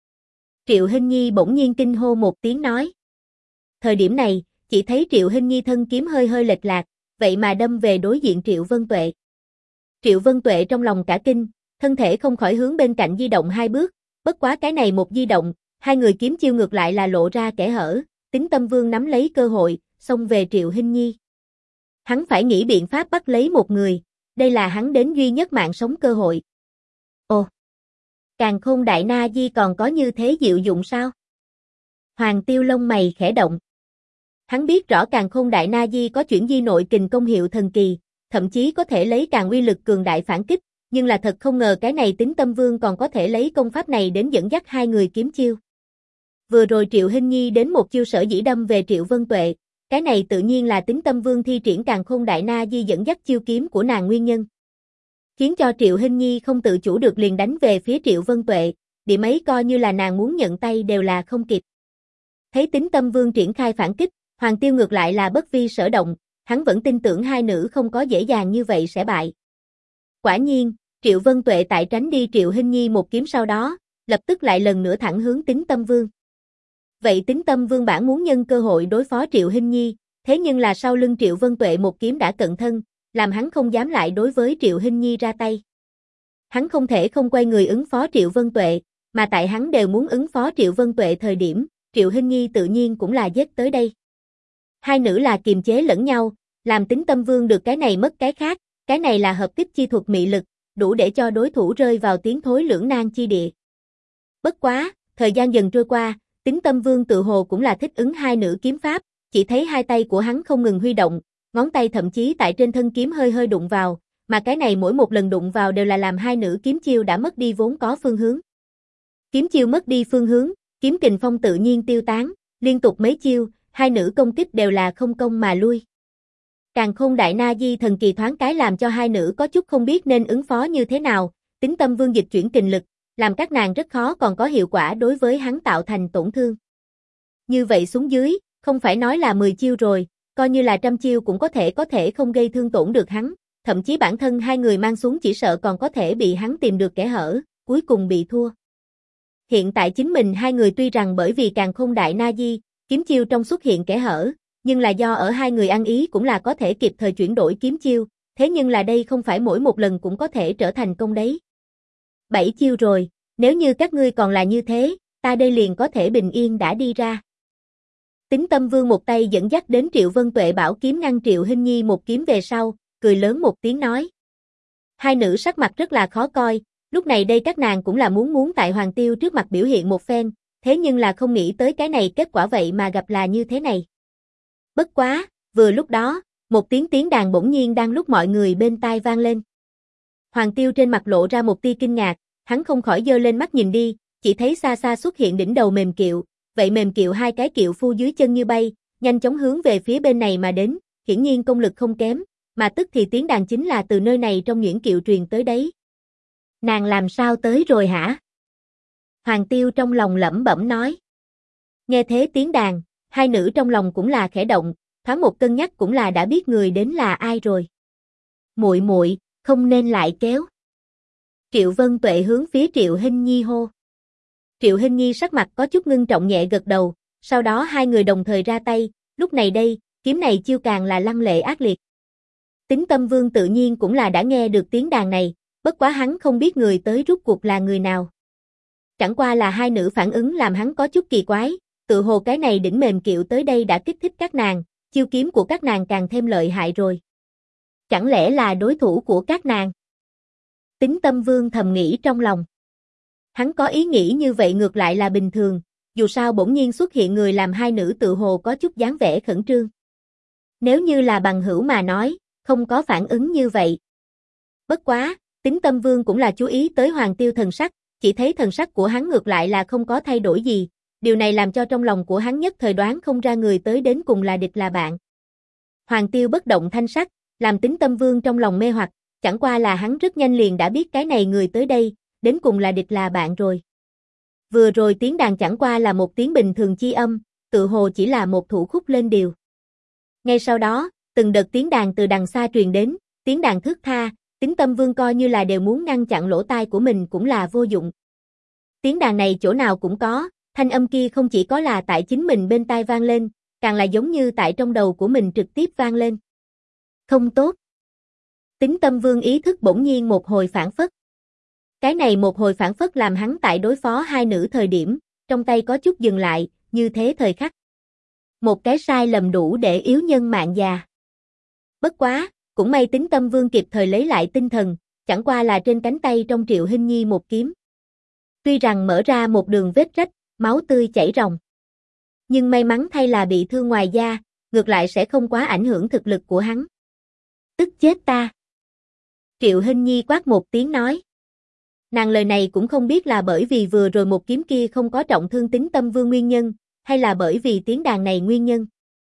S1: Triệu Hinh Nhi bỗng nhiên kinh hô một tiếng nói. Thời điểm này, chỉ thấy Triệu Hinh Nhi thân kiếm hơi hơi lệch lạc, vậy mà đâm về đối diện Triệu Vân Tuệ. Triệu Vân Tuệ trong lòng cả kinh, thân thể không khỏi hướng bên cạnh di động hai bước, bất quá cái này một di động, hai người kiếm chiêu ngược lại là lộ ra kẽ hở, Tính Tâm Vương nắm lấy cơ hội, xông về Triệu Hinh Nhi. Hắn phải nghĩ biện pháp bắt lấy một người, đây là hắn đến duy nhất mạng sống cơ hội. Ồ! Càn Khôn Đại Na Di còn có như thế diệu dụng sao? Hoàng Tiêu lông mày khẽ động. Hắn biết rõ Càn Khôn Đại Na Di có chuyển di nội kình công hiệu thần kỳ, thậm chí có thể lấy càng uy lực cường đại phản kích, nhưng là thật không ngờ cái này Tính Tâm Vương còn có thể lấy công pháp này đến dẫn dắt hai người kiếm chiêu. Vừa rồi Triệu Hinh Nhi đến một chiêu sở dĩ đâm về Triệu Vân Tuệ, cái này tự nhiên là Tính Tâm Vương thi triển Càn Khôn Đại Na Di dẫn dắt chiêu kiếm của nàng nguyên nhân. Khiến cho Triệu Hinh Nhi không tự chủ được liền đánh về phía Triệu Vân Tuệ, điểm ấy coi như là nàng muốn nhận tay đều là không kịp. Thấy Tính Tâm Vương triển khai phản kích, Hoàng Tiêu ngược lại là bất vi sở động, hắn vẫn tin tưởng hai nữ không có dễ dàng như vậy sẽ bại. Quả nhiên, Triệu Vân Tuệ tại tránh đi Triệu Hinh Nhi một kiếm sau đó, lập tức lại lần nữa thẳng hướng Tính Tâm Vương. Vậy Tính Tâm Vương bản muốn nhân cơ hội đối phó Triệu Hinh Nhi, thế nhưng là sau lưng Triệu Vân Tuệ một kiếm đã cận thân, làm hắn không dám lại đối với Triệu Hinh Nhi ra tay. Hắn không thể không quay người ứng phó Triệu Vân Tuệ, mà tại hắn đều muốn ứng phó Triệu Vân Tuệ thời điểm, Triệu Hinh Nhi tự nhiên cũng là giết tới đây. Hai nữ là kiềm chế lẫn nhau, làm Tính Tâm Vương được cái này mất cái khác, cái này là hợp kích chi thuật mị lực, đủ để cho đối thủ rơi vào tiến thối lưỡng nan chi địa. Bất quá, thời gian dần trôi qua, Tính Tâm Vương tự hồ cũng là thích ứng hai nữ kiếm pháp, chỉ thấy hai tay của hắn không ngừng huy động, ngón tay thậm chí tại trên thân kiếm hơi hơi đụng vào, mà cái này mỗi một lần đụng vào đều là làm hai nữ kiếm chiêu đã mất đi vốn có phương hướng. Kiếm chiêu mất đi phương hướng, kiếm kình phong tự nhiên tiêu tán, liên tục mấy chiêu, hai nữ công kích đều là không công mà lui. Càn Khôn Đại Na Di thần kỳ thoáng cái làm cho hai nữ có chút không biết nên ứng phó như thế nào, Tính Tâm Vương dịch chuyển kình lực, làm các nàng rất khó còn có hiệu quả đối với hắn tạo thành tổn thương. Như vậy xuống dưới, không phải nói là 10 chiêu rồi, coi như là 100 chiêu cũng có thể không gây thương tổn được hắn, thậm chí bản thân hai người mang xuống chỉ sợ còn có thể bị hắn tìm được kẽ hở, cuối cùng bị thua. Hiện tại chính mình hai người tuy rằng bởi vì Càn Khôn Đại Na Di, kiếm chiêu trong xuất hiện kẽ hở, nhưng là do ở hai người ăn ý cũng là có thể kịp thời chuyển đổi kiếm chiêu, thế nhưng là đây không phải mỗi một lần cũng có thể trở thành công đấy. 7 chiêu rồi, nếu như các ngươi còn là như thế, ta đây liền có thể bình yên đã đi ra. Tính Tâm Vương một tay dẫn dắt đến Triệu Vân Tuệ bảo kiếm ngăn Triệu Hinh Nhi một kiếm về sau, cười lớn một tiếng nói. Hai nữ sắc mặt rất là khó coi, lúc này đây các nàng cũng là muốn tại Hoàng Tiêu trước mặt biểu hiện một phen, thế nhưng là không nghĩ tới cái này kết quả vậy mà gặp là như thế này. Bất quá, vừa lúc đó, một tiếng đàn bỗng nhiên đang lúc mọi người bên tai vang lên. Hoàng Tiêu trên mặt lộ ra một tia kinh ngạc, hắn không khỏi giơ lên mắt nhìn đi, chỉ thấy xa xa xuất hiện đỉnh đầu mềm kiệu, vậy mềm kiệu hai cái kiệu phu dưới chân như bay, nhanh chóng hướng về phía bên này mà đến, hiển nhiên công lực không kém, mà tức thì tiếng đàn chính là từ nơi này trong nhuyễn kiệu truyền tới đấy. Nàng làm sao tới rồi hả? Hoàng Tiêu trong lòng lẩm bẩm nói. Nghe thế tiếng đàn, hai nữ trong lòng cũng là khẽ động, thoáng một cân nhắc cũng là đã biết người đến là ai rồi. Muội muội, không nên lại kéo. Triệu Vân Tuệ hướng phía Triệu Hinh Nhi hô. Triệu Hinh Nhi sắc mặt có chút ngưng trọng nhẹ gật đầu, sau đó hai người đồng thời ra tay, lúc này đây, kiếm này chiêu càng là lăng lệ ác liệt. Tính Tâm Vương tự nhiên cũng là đã nghe được tiếng đàn này, bất quá hắn không biết người tới rút cuộc là người nào. Chẳng qua là hai nữ phản ứng làm hắn có chút kỳ quái, tự hồ cái này đỉnh mềm kiệu tới đây đã kích thích các nàng, chiêu kiếm của các nàng càng thêm lợi hại rồi. Chẳng lẽ là đối thủ của các nàng? Tính Tâm Vương thầm nghĩ trong lòng. Hắn có ý nghĩ như vậy ngược lại là bình thường, dù sao bỗng nhiên xuất hiện người làm hai nữ tự hồ có chút dáng vẻ khẩn trương. Nếu như là bằng hữu mà nói, không có phản ứng như vậy. Bất quá, Tính Tâm Vương cũng là chú ý tới Hoàng Tiêu thần sắc, chỉ thấy thần sắc của hắn ngược lại là không có thay đổi gì, điều này làm cho trong lòng của hắn nhất thời đoán không ra người tới đến cùng là địch là bạn. Hoàng Tiêu bất động thanh sắc, làm Tín Tâm Vương trong lòng mê hoặc, chẳng qua là hắn rất nhanh liền đã biết cái này người tới đây, đến cùng là địch là bạn rồi. Vừa rồi tiếng đàn chẳng qua là một tiếng bình thường chi âm, tự hồ chỉ là một thủ khúc lên điều. Ngay sau đó, từng đợt tiếng đàn từ đằng xa truyền đến, tiếng đàn thướt tha, Tín Tâm Vương coi như là đều muốn ngăn chặn lỗ tai của mình cũng là vô dụng. Tiếng đàn này chỗ nào cũng có, thanh âm kia không chỉ có là tại chính mình bên tai vang lên, càng là giống như tại trong đầu của mình trực tiếp vang lên. Không tốt. Tín Tâm Vương ý thức bỗng nhiên một hồi phản phất. Cái này một hồi phản phất làm hắn tại đối phó hai nữ thời điểm, trong tay có chút dừng lại, như thế thời khắc. Một cái sai lầm đủ để yếu nhân mạng già. Bất quá, cũng may Tín Tâm Vương kịp thời lấy lại tinh thần, chẳng qua là trên cánh tay trong Triệu Hinh Nhi một kiếm. Tuy rằng mở ra một đường vết rách, máu tươi chảy ròng. Nhưng may mắn thay là bị thương ngoài da, ngược lại sẽ không quá ảnh hưởng thực lực của hắn. Tức chết ta. Triệu Hinh Nhi quát một tiếng nói. Nàng lời này cũng không biết là bởi vì vừa rồi một kiếm kia không có trọng thương Tín Tâm Vương nguyên nhân, hay là bởi vì tiếng đàn này nguyên nhân.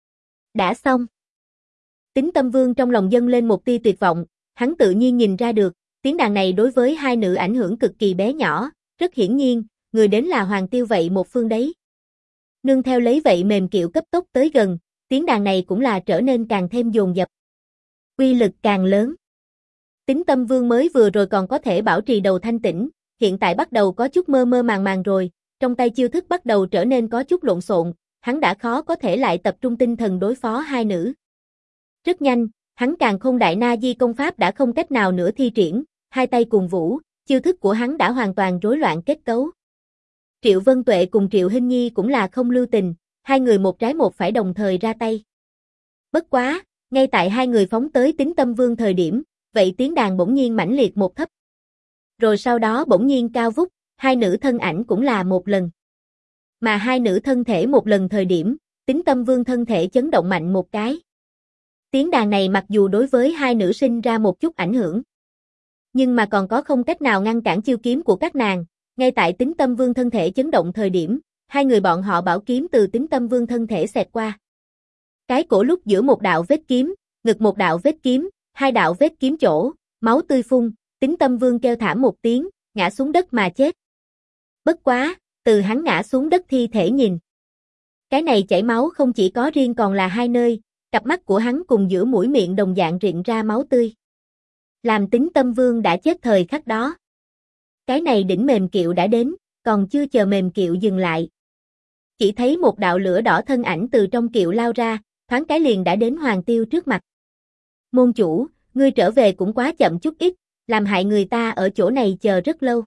S1: Đã xong. Tín Tâm Vương trong lòng dâng lên một tia tuyệt vọng, hắn tự nhiên nhìn ra được, tiếng đàn này đối với hai nữ ảnh hưởng cực kỳ bé nhỏ, rất hiển nhiên, người đến là Hoàng Tiêu vậy một phương đấy. Nương theo lấy vậy mềm kiệu cấp tốc tới gần, tiếng đàn này cũng là trở nên càng thêm dồn dập. Uy lực càng lớn. Tín Tâm Vương mới vừa rồi còn có thể bảo trì đầu thanh tĩnh, hiện tại bắt đầu có chút mơ mơ màng màng rồi, trong tay chiêu thức bắt đầu trở nên có chút lộn xộn, hắn đã khó có thể lại tập trung tinh thần đối phó hai nữ. Rất nhanh, hắn Càn Khôn Đại Na Di công pháp đã không cách nào nữa thi triển, hai tay cùng vũ, chiêu thức của hắn đã hoàn toàn rối loạn kết cấu. Triệu Vân Tuệ cùng Triệu Hinh Nhi cũng là không lưu tình, hai người một trái một phải đồng thời ra tay. Bất quá, ngay tại hai người phóng tới Tín Tâm Vương thời điểm, vậy tiếng đàn bỗng nhiên mãnh liệt một thấp. Rồi sau đó bỗng nhiên cao vút, hai nữ thân ảnh cũng là một lần. Mà hai nữ thân thể một lần thời điểm, Tín Tâm Vương thân thể chấn động mạnh một cái. Tiếng đàn này mặc dù đối với hai nữ sinh ra một chút ảnh hưởng, nhưng mà còn có không cách nào ngăn cản chiêu kiếm của các nàng, ngay tại Tín Tâm Vương thân thể chấn động thời điểm, hai người bọn họ bảo kiếm từ Tín Tâm Vương thân thể xẹt qua. Cái cổ lúc giữa một đạo vết kiếm, ngực một đạo vết kiếm, hai đạo vết kiếm chỗ, máu tươi phun, Tín Tâm Vương kêu thảm một tiếng, ngã xuống đất mà chết. Bất quá, từ hắn ngã xuống đất thi thể nhìn. Cái này chảy máu không chỉ có riêng còn là hai nơi, cặp mắt của hắn cùng giữa mũi miệng đồng dạng rịn ra máu tươi. Làm Tín Tâm Vương đã chết thời khắc đó. Cái này đỉnh mềm kiệu đã đến, còn chưa chờ mềm kiệu dừng lại. Chỉ thấy một đạo lửa đỏ thân ảnh từ trong kiệu lao ra, thoáng cái liền đã đến Hoàng Tiêu trước mặt. Môn chủ, ngươi trở về cũng quá chậm chút ít, làm hại người ta ở chỗ này chờ rất lâu.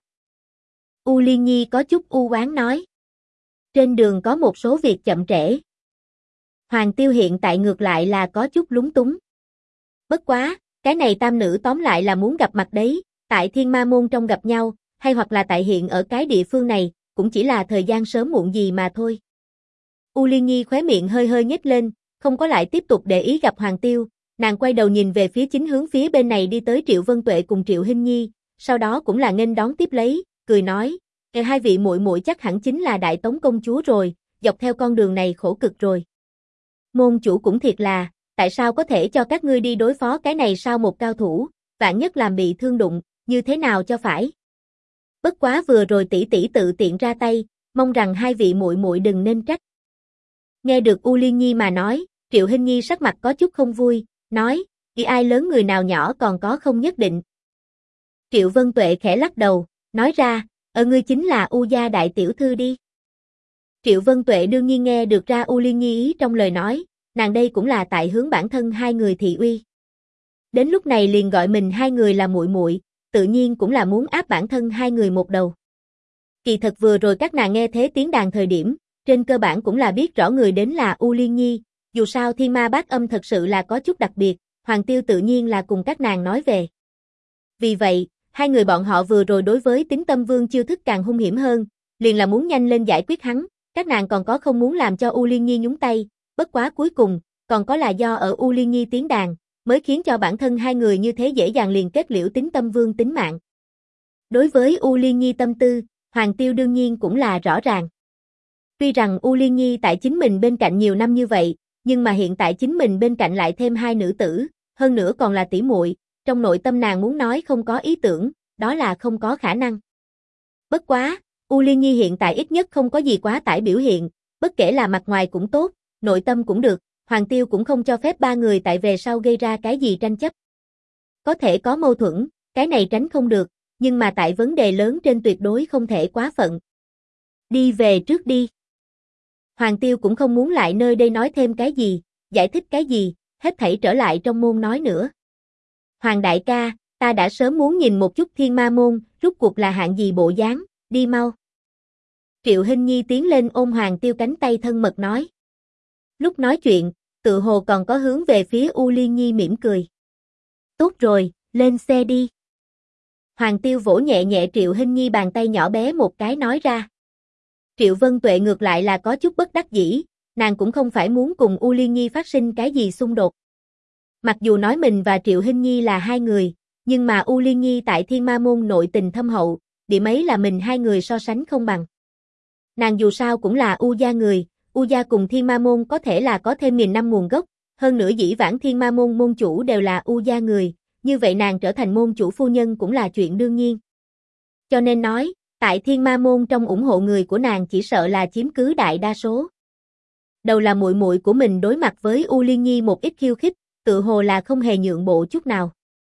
S1: U Liên Nhi có chút u oán nói. Trên đường có một số việc chậm trễ. Hoàng Tiêu hiện tại ngược lại là có chút lúng túng. Bất quá, cái này tam nữ tóm lại là muốn gặp mặt đấy, tại Thiên Ma Môn trong gặp nhau, hay hoặc là tại hiện ở cái địa phương này, cũng chỉ là thời gian sớm muộn gì mà thôi. U Liên Nhi khóe miệng hơi hơi nhếch lên, không có lại tiếp tục để ý gặp Hoàng Tiêu, nàng quay đầu nhìn về phía chính hướng phía bên này đi tới Triệu Vân Tuệ cùng Triệu Hinh Nhi, sau đó cũng là nghênh đón tiếp lấy, cười nói, hai vị muội muội chắc hẳn chính là Đại Tống công chúa rồi, dọc theo con đường này khổ cực rồi. Môn chủ cũng thiệt là, tại sao có thể cho các ngươi đi đối phó cái này sao một cao thủ, vạn nhất làm bị thương đụng, như thế nào cho phải. Bất quá vừa rồi tỷ tỷ tự tiện ra tay, mong rằng hai vị muội muội đừng nên trách. Nghe được U Liên Nhi mà nói, Triệu Hinh Nhi sắc mặt có chút không vui, nói, ý ai lớn người nào nhỏ còn có không nhất định. Triệu Vân Tuệ khẽ lắc đầu, nói ra, ngươi chính là U gia đại tiểu thư đi. Triệu Vân Tuệ đương nhiên nghe được ra U Liên Nhi ý trong lời nói, nàng đây cũng là tại hướng bản thân hai người thị uy. Đến lúc này liền gọi mình hai người là muội muội, tự nhiên cũng là muốn áp bản thân hai người một đầu. Kỳ thật vừa rồi các nàng nghe thế tiếng đàn thời điểm, trên cơ bản cũng là biết rõ người đến là U Liên Nhi, dù sao Thiên Ma Bát Âm thật sự là có chút đặc biệt, Hoàng Tiêu tự nhiên là cùng các nàng nói về. Vì vậy, hai người bọn họ vừa rồi đối với Tín Tâm Vương chiêu thức càng hung hiểm hơn, liền là muốn nhanh lên giải quyết hắn, các nàng còn có không muốn làm cho U Liên Nhi nhúng tay, bất quá cuối cùng, còn có là do ở U Liên Nhi tiếng đàn, mới khiến cho bản thân hai người như thế dễ dàng liền kết liễu Tín Tâm Vương tính mạng. Đối với U Liên Nhi tâm tư, Hoàng Tiêu đương nhiên cũng là rõ ràng. Tuy rằng U Liên Nhi tại chính mình bên cạnh nhiều năm như vậy, nhưng mà hiện tại chính mình bên cạnh lại thêm hai nữ tử, hơn nữa còn là tỷ muội, trong nội tâm nàng muốn nói không có ý tưởng, đó là không có khả năng. Bất quá, U Liên Nhi hiện tại ít nhất không có gì quá tải biểu hiện, bất kể là mặt ngoài cũng tốt, nội tâm cũng được, Hoàng Tiêu cũng không cho phép ba người tại về sau gây ra cái gì tranh chấp. Có thể có mâu thuẫn, cái này tránh không được, nhưng mà tại vấn đề lớn trên tuyệt đối không thể quá phận. Đi về trước đi. Hoàng Tiêu cũng không muốn lại nơi đây nói thêm cái gì, giải thích cái gì, hết thảy trở lại trong môn nói nữa. Hoàng đại ca, ta đã sớm muốn nhìn một chút Thiên Ma môn, rốt cuộc là hạng gì bộ dáng, đi mau. Triệu Hinh Nhi tiến lên ôm Hoàng Tiêu cánh tay thân mật nói. Lúc nói chuyện, tự hồ còn có hướng về phía U Liên Nhi mỉm cười. Tốt rồi, lên xe đi. Hoàng Tiêu vỗ nhẹ nhẹ Triệu Hinh Nhi bàn tay nhỏ bé một cái nói ra. Triệu Vân Tuệ ngược lại là có chút bất đắc dĩ, nàng cũng không phải muốn cùng U Liên Nhi phát sinh cái gì xung đột. Mặc dù nói mình và Triệu Hinh Nhi là hai người, nhưng mà U Liên Nhi tại Thiên Ma môn nội tình thâm hậu, điểm ấy là mình hai người so sánh không bằng. Nàng dù sao cũng là U gia người, U gia cùng Thiên Ma môn có thể là có thêm nghìn năm nguồn gốc, hơn nữa dĩ vãng Thiên Ma môn môn chủ đều là U gia người, như vậy nàng trở thành môn chủ phu nhân cũng là chuyện đương nhiên. Cho nên nói, tại Thiên Ma môn trong ủng hộ người của nàng chỉ sợ là chiếm cứ đại đa số. Đầu là muội muội của mình đối mặt với U Liên Nhi một ít khiêu khích, tự hồ là không hề nhượng bộ chút nào.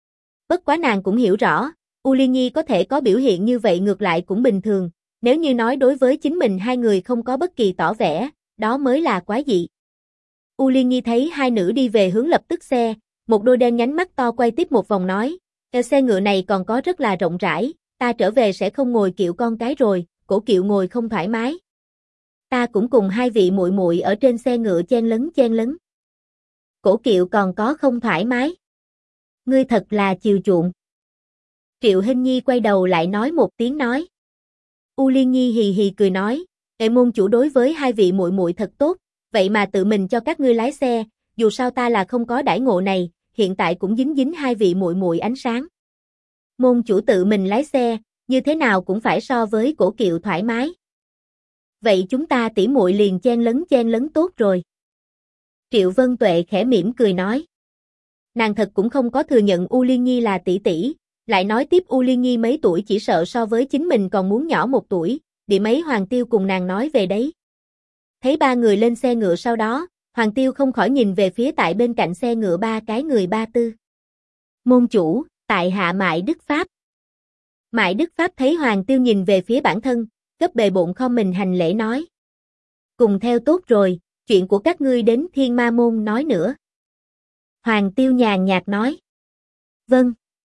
S1: Bất quá nàng cũng hiểu rõ, U Liên Nhi có thể có biểu hiện như vậy ngược lại cũng bình thường, nếu như nói đối với chính mình hai người không có bất kỳ tỏ vẻ, đó mới là quái dị. U Liên Nhi thấy hai nữ đi về hướng lập tức xe, một đôi đen nhánh mắt to quay tiếp một vòng nói, xe ngựa này còn có rất là rộng rãi, ta trở về sẽ không ngồi kiệu con cái rồi, cổ kiệu ngồi không thoải mái. Ta cũng cùng hai vị muội muội ở trên xe ngựa chen lấn. Cổ kiệu còn có không thoải mái. Ngươi thật là chiều chuộng. Triệu Hinh Nhi quay đầu lại nói một tiếng nói. U Liên Nhi hì hì cười nói, "Ệ môn chủ đối với hai vị muội muội thật tốt, vậy mà tự mình cho các ngươi lái xe, dù sao ta là không có đãi ngộ này, hiện tại cũng dính hai vị muội muội ánh sáng. Môn chủ tự mình lái xe, như thế nào cũng phải so với cổ kiệu thoải mái. Vậy chúng ta tỉ muội liền chen lấn tốt rồi." Triệu Vân Tuệ khẽ mỉm cười nói. Nàng thật cũng không có thừa nhận U Liên Nhi là tỷ tỷ, lại nói tiếp U Liên Nhi mấy tuổi chỉ sợ so với chính mình còn muốn nhỏ một tuổi, điểm ấy Hoàng Tiêu cùng nàng nói về đấy. Thấy ba người lên xe ngựa sau đó, Hoàng Tiêu không khỏi nhìn về phía tại bên cạnh xe ngựa ba cái người ba tư. Môn chủ, tại hạ Mại Đức Pháp. Mại Đức Pháp thấy Hoàng Tiêu nhìn về phía bản thân, gấp bề bộn không mình hành lễ nói. Cùng theo tốt rồi, chuyện của các ngươi đến Thiên Ma môn nói nữa. Hoàng Tiêu nhàn nhạt nói. Vâng.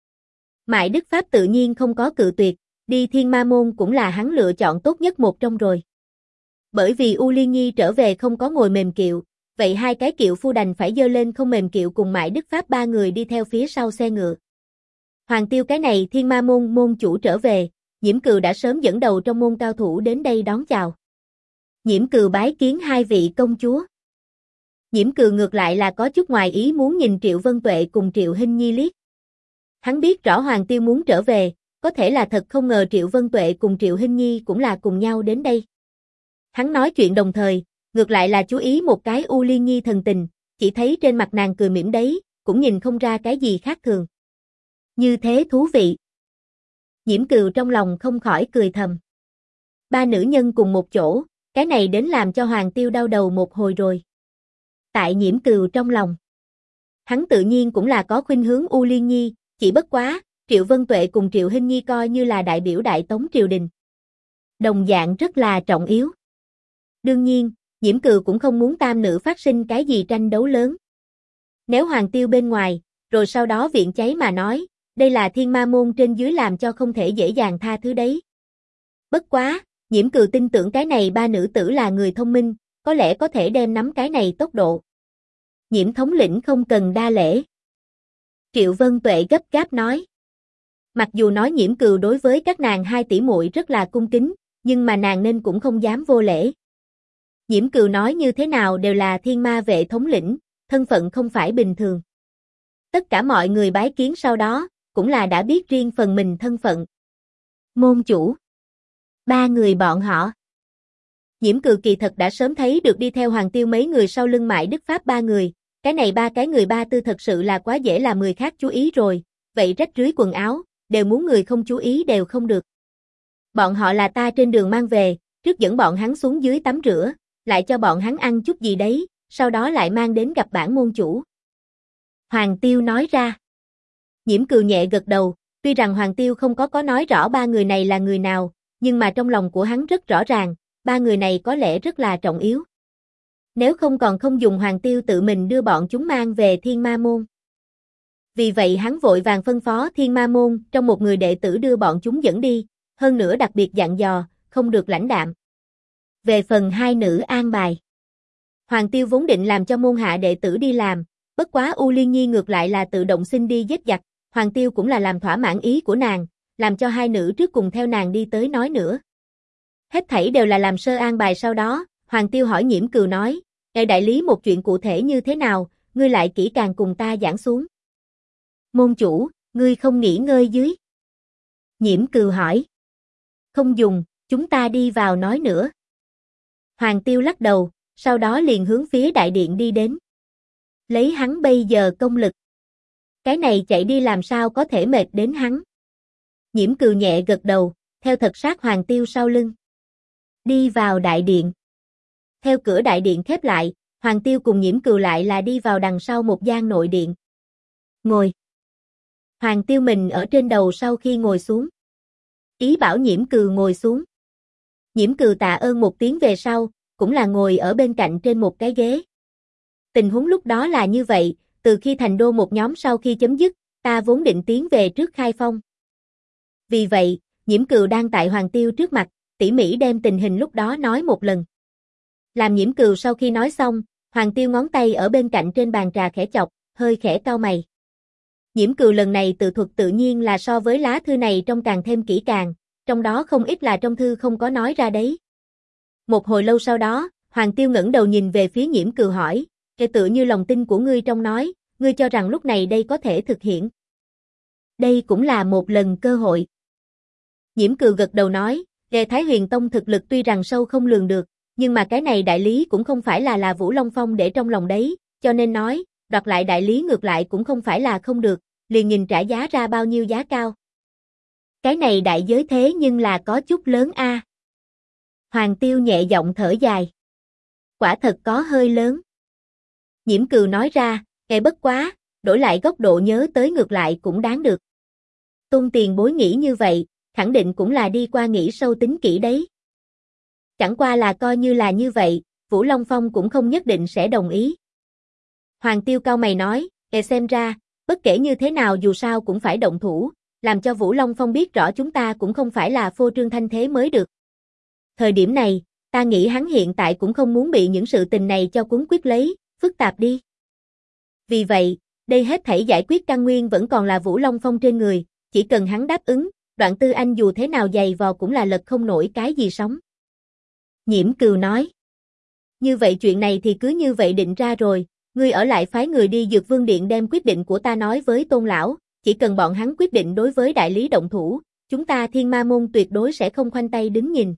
S1: Mại Đức Pháp tự nhiên không có cự tuyệt, đi Thiên Ma môn cũng là hắn lựa chọn tốt nhất một trong rồi. Bởi vì U Liên Nhi trở về không có ngồi mềm kiệu, vậy hai cái kiệu phu đành phải dơ lên không mềm kiệu cùng Mại Đức Pháp ba người đi theo phía sau xe ngựa. Hoàng Tiêu cái này Thiên Ma môn môn chủ trở về, Nhiễm Cừu đã sớm dẫn đầu trong môn cao thủ đến đây đón chào. Nhiễm Cừu bái kiến hai vị công chúa. Nhiễm Cừu ngược lại là có chút ngoài ý muốn nhìn Triệu Vân Tuệ cùng Triệu Hinh Nhi liếc. Hắn biết rõ Hoàng Tiêu muốn trở về, có thể là thật không ngờ Triệu Vân Tuệ cùng Triệu Hinh Nhi cũng là cùng nhau đến đây. Hắn nói chuyện đồng thời, ngược lại là chú ý một cái U Liên Nhi thần tình, chỉ thấy trên mặt nàng cười mỉm đấy, cũng nhìn không ra cái gì khác thường. Như thế thú vị. Nhiễm Cừu trong lòng không khỏi cười thầm. Ba nữ nhân cùng một chỗ, cái này đến làm cho Hoàng Tiêu đau đầu một hồi rồi. Tại Nhiễm Cừu trong lòng, hắn tự nhiên cũng là có khuynh hướng U Liên Nhi, chỉ bất quá, Triệu Vân Tuệ cùng Triệu Hinh Nhi coi như là đại biểu Đại Tống triều đình. Đồng dạng rất là trọng yếu. Đương nhiên, Nhiễm Cừu cũng không muốn tam nữ phát sinh cái gì tranh đấu lớn. Nếu Hoàng Tiêu bên ngoài, rồi sau đó viện cháy mà nói, đây là Thiên Ma môn trên dưới làm cho không thể dễ dàng tha thứ đấy. Bất quá, Nhiễm Cừu tin tưởng cái này ba nữ tử là người thông minh, có lẽ có thể đem nắm cái này tốc độ. Nhiễm thống lĩnh không cần đa lễ. Triệu Vân Tuệ gấp gáp nói. Mặc dù nói Nhiễm Cừu đối với các nàng hai tỷ muội rất là cung kính, nhưng mà nàng nên cũng không dám vô lễ. Nhiễm Cừu nói như thế nào đều là Thiên Ma vệ thống lĩnh, thân phận không phải bình thường. Tất cả mọi người bái kiến sau đó, cũng là đã biết riêng phần mình thân phận. Môn chủ. Ba người bọn họ. Nhiễm Cừ kỳ thật đã sớm thấy được đi theo Hoàng Tiêu mấy người sau lưng Mại Đức Pháp ba người, cái này ba cái người ba tư thật sự là quá dễ làm người khác chú ý rồi, vậy rách rưới quần áo, đều muốn người không chú ý đều không được. Bọn họ là ta trên đường mang về, trước dẫn bọn hắn xuống dưới tắm rửa, lại cho bọn hắn ăn chút gì đấy, sau đó lại mang đến gặp bản môn chủ. Hoàng Tiêu nói ra. Nhiễm Cừ nhẹ gật đầu, tuy rằng Hoàng Tiêu không có nói rõ ba người này là người nào, nhưng mà trong lòng của hắn rất rõ ràng, ba người này có lẽ rất là trọng yếu. Nếu không còn không dùng Hoàng Tiêu tự mình đưa bọn chúng mang về Thiên Ma Môn. Vì vậy hắn vội vàng phân phó Thiên Ma Môn trong một người đệ tử đưa bọn chúng dẫn đi, hơn nữa đặc biệt dặn dò, không được lãnh đạm. Về phần hai nữ an bài. Hoàng Tiêu vốn định làm cho môn hạ đệ tử đi làm, bất quá U Liên Nhi ngược lại là tự động xin đi giết giặc, Hoàng Tiêu cũng là làm thỏa mãn ý của nàng, làm cho hai nữ trước cùng theo nàng đi tới nói nữa. Hết thảy đều là làm sơ an bài sau đó, Hoàng Tiêu hỏi Nhiễm Cừ nói, "Ngài đại lý một chuyện cụ thể như thế nào, ngươi lại kỹ càng cùng ta giảng xuống." "Môn chủ, ngươi không nghỉ ngơi dưới?" Nhiễm Cừ hỏi. "Không dùng, chúng ta đi vào nói nữa." Hoàng Tiêu lắc đầu, sau đó liền hướng phía đại điện đi đến. Lấy hắn bây giờ công lực, cái này chạy đi làm sao có thể mệt đến hắn. Nhiễm Cừ nhẹ gật đầu, theo thật sát Hoàng Tiêu sau lưng. Đi vào đại điện. Theo cửa đại điện khép lại, Hoàng Tiêu cùng Nhiễm Cừ lại là đi vào đằng sau một gian nội điện. Ngồi. Hoàng Tiêu mình ở trên đầu sau khi ngồi xuống. Ý bảo Nhiễm Cừ ngồi xuống. Nhiễm Cừ tạ ơn một tiếng về sau, cũng là ngồi ở bên cạnh trên một cái ghế. Tình huống lúc đó là như vậy, từ khi thành đô một nhóm sau khi chấm dứt, ta vốn định tiến về trước khai phong. Vì vậy, Nhiễm Cừ đang tại Hoàng Tiêu trước mặt, tỉ mỉ đem tình hình lúc đó nói một lần. Làm Nhiễm Cừ sau khi nói xong, Hoàng Tiêu ngón tay ở bên cạnh trên bàn trà khẽ chọc, hơi khẽ cau mày. Nhiễm Cừ lần này tự thuật tự nhiên là so với lá thư này trong càng thêm kỹ càng, trong đó không ít là trong thư không có nói ra đấy. Một hồi lâu sau đó, Hoàng Tiêu ngẩng đầu nhìn về phía Nhiễm Cừ hỏi, "Kể tựa như lòng tin của ngươi trong nói, ngươi cho rằng lúc này đây có thể thực hiện?" "Đây cũng là một lần cơ hội." Nhiễm Cừ gật đầu nói, Thái Huyền Tông thực lực tuy rằng sâu không lường được, nhưng mà cái này đại lý cũng không phải là Vũ Long Phong để trong lòng đấy, cho nên nói, đoạt lại đại lý ngược lại cũng không phải là không được, liền nhìn trả giá ra bao nhiêu giá cao. Cái này đại giới thế nhưng là có chút lớn a. Hoàng Tiêu nhẹ giọng thở dài. Quả thật có hơi lớn. Nhiễm Cừ nói ra, bất quá, đổi lại góc độ nhớ tới ngược lại cũng đáng được. Tôn tiền bối nghĩ như vậy, khẳng định cũng là đi qua nghĩ sâu tính kỹ đấy. Chẳng qua là coi như là như vậy, Vũ Long Phong cũng không nhất định sẽ đồng ý. Hoàng Tiêu cau mày nói, xem ra, bất kể như thế nào dù sao cũng phải động thủ, làm cho Vũ Long Phong biết rõ chúng ta cũng không phải là phô trương thanh thế mới được. Thời điểm này, ta nghĩ hắn hiện tại cũng không muốn bị những sự tình này cho cuốn quyết lấy, phức tạp đi. Vì vậy, đây hết thảy giải quyết căn nguyên vẫn còn là Vũ Long Phong trên người, chỉ cần hắn đáp ứng, Đoạn Tư Anh dù thế nào dày vò cũng là lật không nổi cái gì sóng. Nhiễm Cừu nói. Như vậy chuyện này thì cứ như vậy định ra rồi, ngươi ở lại phái người đi Dược Vương Điện đem quyết định của ta nói với Tôn Lão, chỉ cần bọn hắn quyết định đối với đại lý động thủ, chúng ta Thiên Ma Môn tuyệt đối sẽ không khoanh tay đứng nhìn.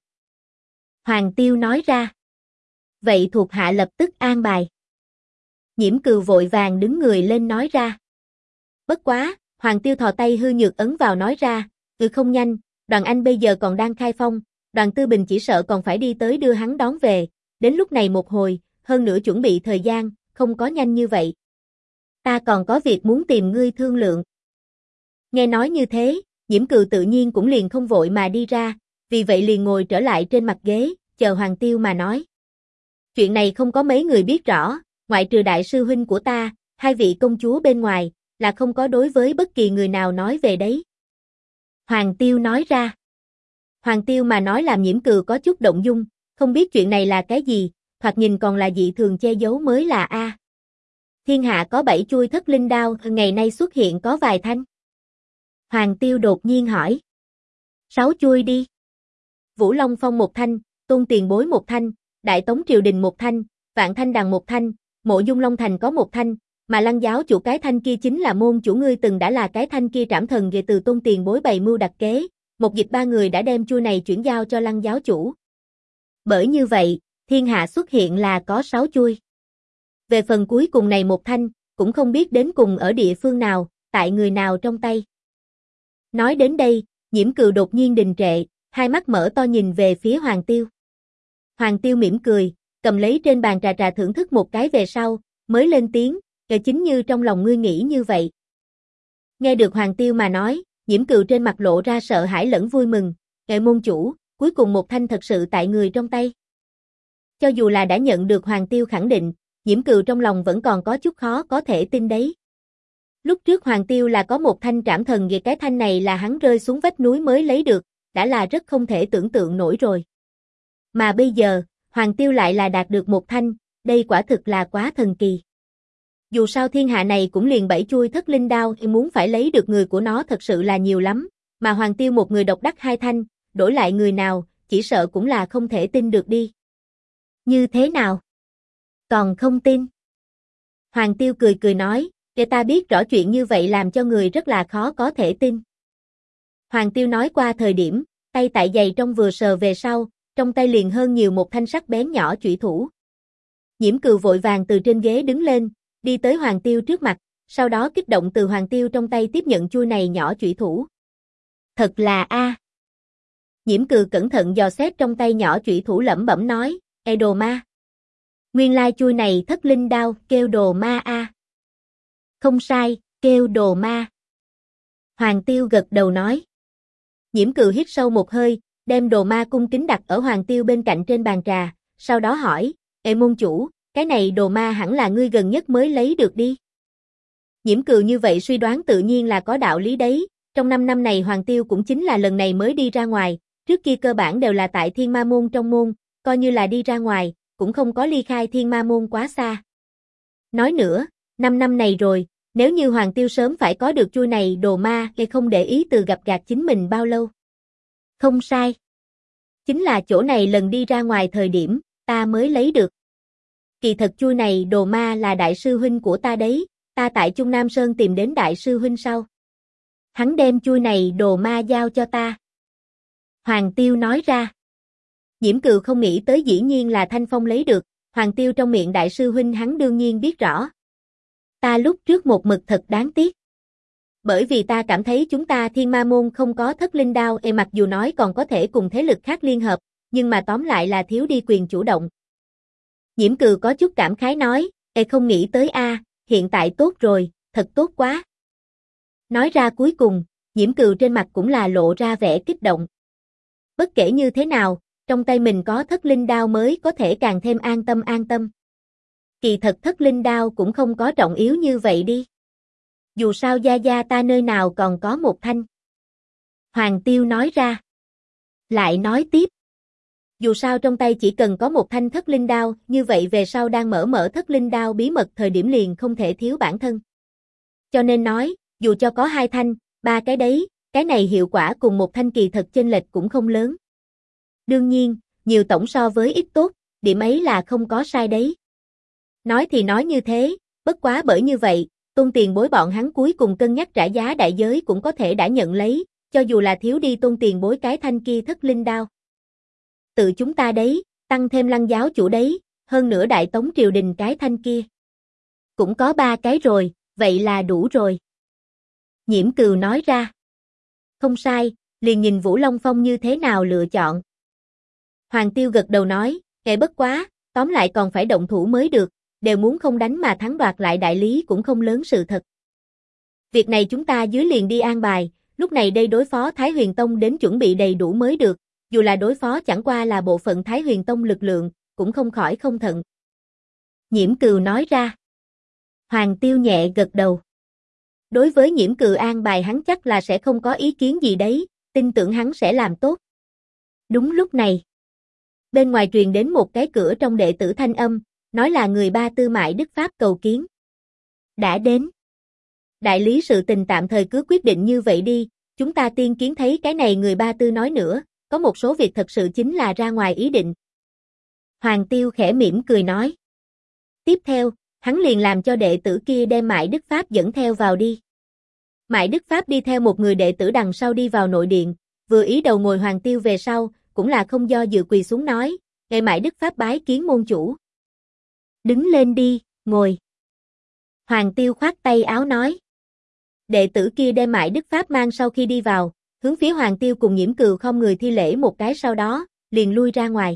S1: Hoàng Tiêu nói ra. Vậy thuộc hạ lập tức an bài. Nhiễm Cừu vội vàng đứng người lên nói ra. Bất quá, Hoàng Tiêu thò tay hư nhược ấn vào nói ra, không nhanh, Đoàn Anh bây giờ còn đang khai phong, Đoàn Tư Bình chỉ sợ còn phải đi tới đưa hắn đón về, đến lúc này một hồi, hơn nữa chuẩn bị thời gian, không có nhanh như vậy. Ta còn có việc muốn tìm ngươi thương lượng. Nghe nói như thế, Nhiễm Cừu tự nhiên cũng liền không vội mà đi ra, vì vậy liền ngồi trở lại trên mặt ghế, chờ Hoàng Tiêu mà nói. Chuyện này không có mấy người biết rõ, ngoại trừ đại sư huynh của ta, hai vị công chúa bên ngoài, là không có đối với bất kỳ người nào nói về đấy. Hoàng Tiêu nói ra. Hoàng Tiêu mà nói làm Nhiễm Cừu có chút động dung, không biết chuyện này là cái gì, thoạt nhìn còn là dị thường che giấu mới là a. Thiên hạ có 7 chuôi thất linh đao, ngày nay xuất hiện có vài thanh. Hoàng Tiêu đột nhiên hỏi. 6 chuôi đi. Vũ Long Phong một thanh, Tôn Tiền Bối một thanh, Đại Tống Triều Đình một thanh, Vạn Thanh Đằng một thanh, Mộ Dung Long Thành có một thanh, mà Lăng giáo chủ cái thanh kia chính là môn chủ ngươi từng đã là cái thanh kia trảm thần về từ Tôn Tiền Bối bày mưu đặt kế, một dịch ba người đã đem chuôi này chuyển giao cho Lăng giáo chủ. Bởi như vậy, thiên hạ xuất hiện là có 6 chuôi. Về phần cuối cùng này một thanh, cũng không biết đến cùng ở địa phương nào, tại người nào trong tay. Nói đến đây, Nhiễm Cừu đột nhiên đình trệ, hai mắt mở to nhìn về phía Hoàng Tiêu. Hoàng Tiêu mỉm cười, cầm lấy trên bàn trà thưởng thức một cái về sau, mới lên tiếng, chính như trong lòng ngươi nghĩ như vậy. Nghe được Hoàng Tiêu mà nói, Nhiễm Cừu trên mặt lộ ra sợ hãi lẫn vui mừng, môn chủ, cuối cùng một thanh thật sự tại người trong tay. Cho dù là đã nhận được Hoàng Tiêu khẳng định, Nhiễm Cừu trong lòng vẫn còn có chút khó có thể tin đấy. Lúc trước Hoàng Tiêu là có một thanh trảm thần về cái thanh này là hắn rơi xuống vách núi mới lấy được, đã là rất không thể tưởng tượng nổi rồi. Mà bây giờ, Hoàng Tiêu lại là đạt được một thanh, đây quả thực là quá thần kỳ. Dù sao thiên hạ này cũng liền 7 chuôi thất linh đao, muốn phải lấy được người của nó thật sự là nhiều lắm, mà Hoàng Tiêu một người độc đắc 2 thanh, đổi lại người nào, chỉ sợ cũng là không thể tin được đi. Như thế nào? Còn không tin? Hoàng Tiêu cười cười nói, để ta biết rõ chuyện như vậy làm cho người rất là khó có thể tin. Hoàng Tiêu nói qua thời điểm, tay tại giày trong vừa sờ về sau, trong tay liền hơn nhiều một thanh sắc bén nhỏ chủy thủ. Nhiễm Cừu vội vàng từ trên ghế đứng lên, đi tới Hoàng Tiêu trước mặt, sau đó kích động từ Hoàng Tiêu trong tay tiếp nhận chuôi này nhỏ chủy thủ. Thật là a. Nhiễm Cừu cẩn thận dò xét trong tay nhỏ chủy thủ lẩm bẩm nói, đồ ma. Nguyên lai chuôi này thất linh đao, kêu đồ ma a. Không sai, kêu đồ ma. Hoàng Tiêu gật đầu nói. Nhiễm Cừu hít sâu một hơi, đem đồ ma cung kính đặt ở Hoàng Tiêu bên cạnh trên bàn trà, sau đó hỏi, môn chủ, cái này đồ ma hẳn là ngươi gần nhất mới lấy được đi. Nhiễm Cừu như vậy suy đoán tự nhiên là có đạo lý đấy, trong 5 năm này Hoàng Tiêu cũng chính là lần này mới đi ra ngoài, trước kia cơ bản đều là tại Thiên Ma Môn trong môn, coi như là đi ra ngoài, cũng không có ly khai Thiên Ma Môn quá xa. Nói nữa, 5 năm này rồi, nếu như Hoàng Tiêu sớm phải có được chuôi này đồ ma thì không để ý từ gặp gạt chính mình bao lâu. Không sai. Chính là chỗ này lần đi ra ngoài thời điểm, ta mới lấy được. Kỳ thật chuôi này đồ ma là đại sư huynh của ta đấy, ta tại Trung Nam Sơn tìm đến đại sư huynh sau. Hắn đem chuôi này đồ ma giao cho ta. Hoàng Tiêu nói ra. Nhiễm Cừu không nghĩ tới dĩ nhiên là Thanh Phong lấy được, Hoàng Tiêu trong miệng đại sư huynh hắn đương nhiên biết rõ. Ta lúc trước một mực thật đáng tiếc. Bởi vì ta cảm thấy chúng ta Thiên Ma Môn không có thất linh đao, mặc dù nói còn có thể cùng thế lực khác liên hợp, nhưng mà tóm lại là thiếu đi quyền chủ động. Nhiễm Cừu có chút cảm khái nói, không nghĩ tới a, hiện tại tốt rồi, thật tốt quá. Nói ra cuối cùng, Nhiễm Cừu trên mặt cũng là lộ ra vẻ kích động. Bất kể như thế nào, trong tay mình có thất linh đao mới có thể càng thêm an tâm. Kỳ thật thất linh đao cũng không có trọng yếu như vậy đi. Dù sao gia gia ta nơi nào còn có một thanh. Hoàng Tiêu nói ra. Lại nói tiếp. Dù sao trong tay chỉ cần có một thanh thất linh đao, như vậy về sau đang mở thất linh đao bí mật thời điểm liền không thể thiếu bản thân. Cho nên nói, dù cho có 2 thanh, 3 cái đấy, cái này hiệu quả cùng một thanh kỳ thật chênh lệch cũng không lớn. Đương nhiên, nhiều tổng so với ít tốt, điểm ấy là không có sai đấy. Nói thì nói như thế, bất quá bởi như vậy, Tôn tiền bối bọn hắn cuối cùng cân nhắc trả giá đại giới cũng có thể đã nhận lấy, cho dù là thiếu đi Tôn tiền bối cái thanh kia thất linh đao. Tự chúng ta đấy, tăng thêm Lăng giáo chủ đấy, hơn nữa Đại Tống triều đình cái thanh kia. Cũng có 3 cái rồi, vậy là đủ rồi. Nhiễm Cừu nói ra. Không sai, liền nhìn Vũ Long Phong như thế nào lựa chọn. Hoàng Tiêu gật đầu nói, bất quá, tóm lại còn phải động thủ mới được, đều muốn không đánh mà thắng đoạt lại đại lý cũng không lớn sự thật. Việc này chúng ta dưới liền đi an bài, lúc này đây đối phó Thái Huyền Tông đến chuẩn bị đầy đủ mới được, dù là đối phó chẳng qua là bộ phận Thái Huyền Tông lực lượng, cũng không khỏi không thận. Nhiễm Cừu nói ra. Hoàng Tiêu nhẹ gật đầu. Đối với Nhiễm Cừu an bài hắn chắc là sẽ không có ý kiến gì đấy, tin tưởng hắn sẽ làm tốt. Đúng lúc này, bên ngoài truyền đến một cái cửa trong đệ tử thanh âm, nói là người Ba Tư Mại Đức Pháp cầu kiến. Đã đến. Đại lý sự tình tạm thời cứ quyết định như vậy đi, chúng ta tiên kiến thấy cái này người Ba Tư nói nữa, có một số việc thật sự chính là ra ngoài ý định. Hoàng Tiêu khẽ mỉm cười nói. Tiếp theo, hắn liền làm cho đệ tử kia đem Mại Đức Pháp dẫn theo vào đi. Mại Đức Pháp đi theo một người đệ tử đằng sau đi vào nội điện, vừa ý đầu ngồi Hoàng Tiêu về sau, cũng là không do dự quỳ xuống nói, "Ngài Mại Đức Pháp bái kiến môn chủ." "Đứng lên đi, ngồi." Hoàng Tiêu khoát tay áo nói. Đệ tử kia đem Mại Đức Pháp mang sau khi đi vào, hướng phía Hoàng Tiêu cùng Nhiễm Cừu không người thi lễ một cái sau đó, liền lui ra ngoài.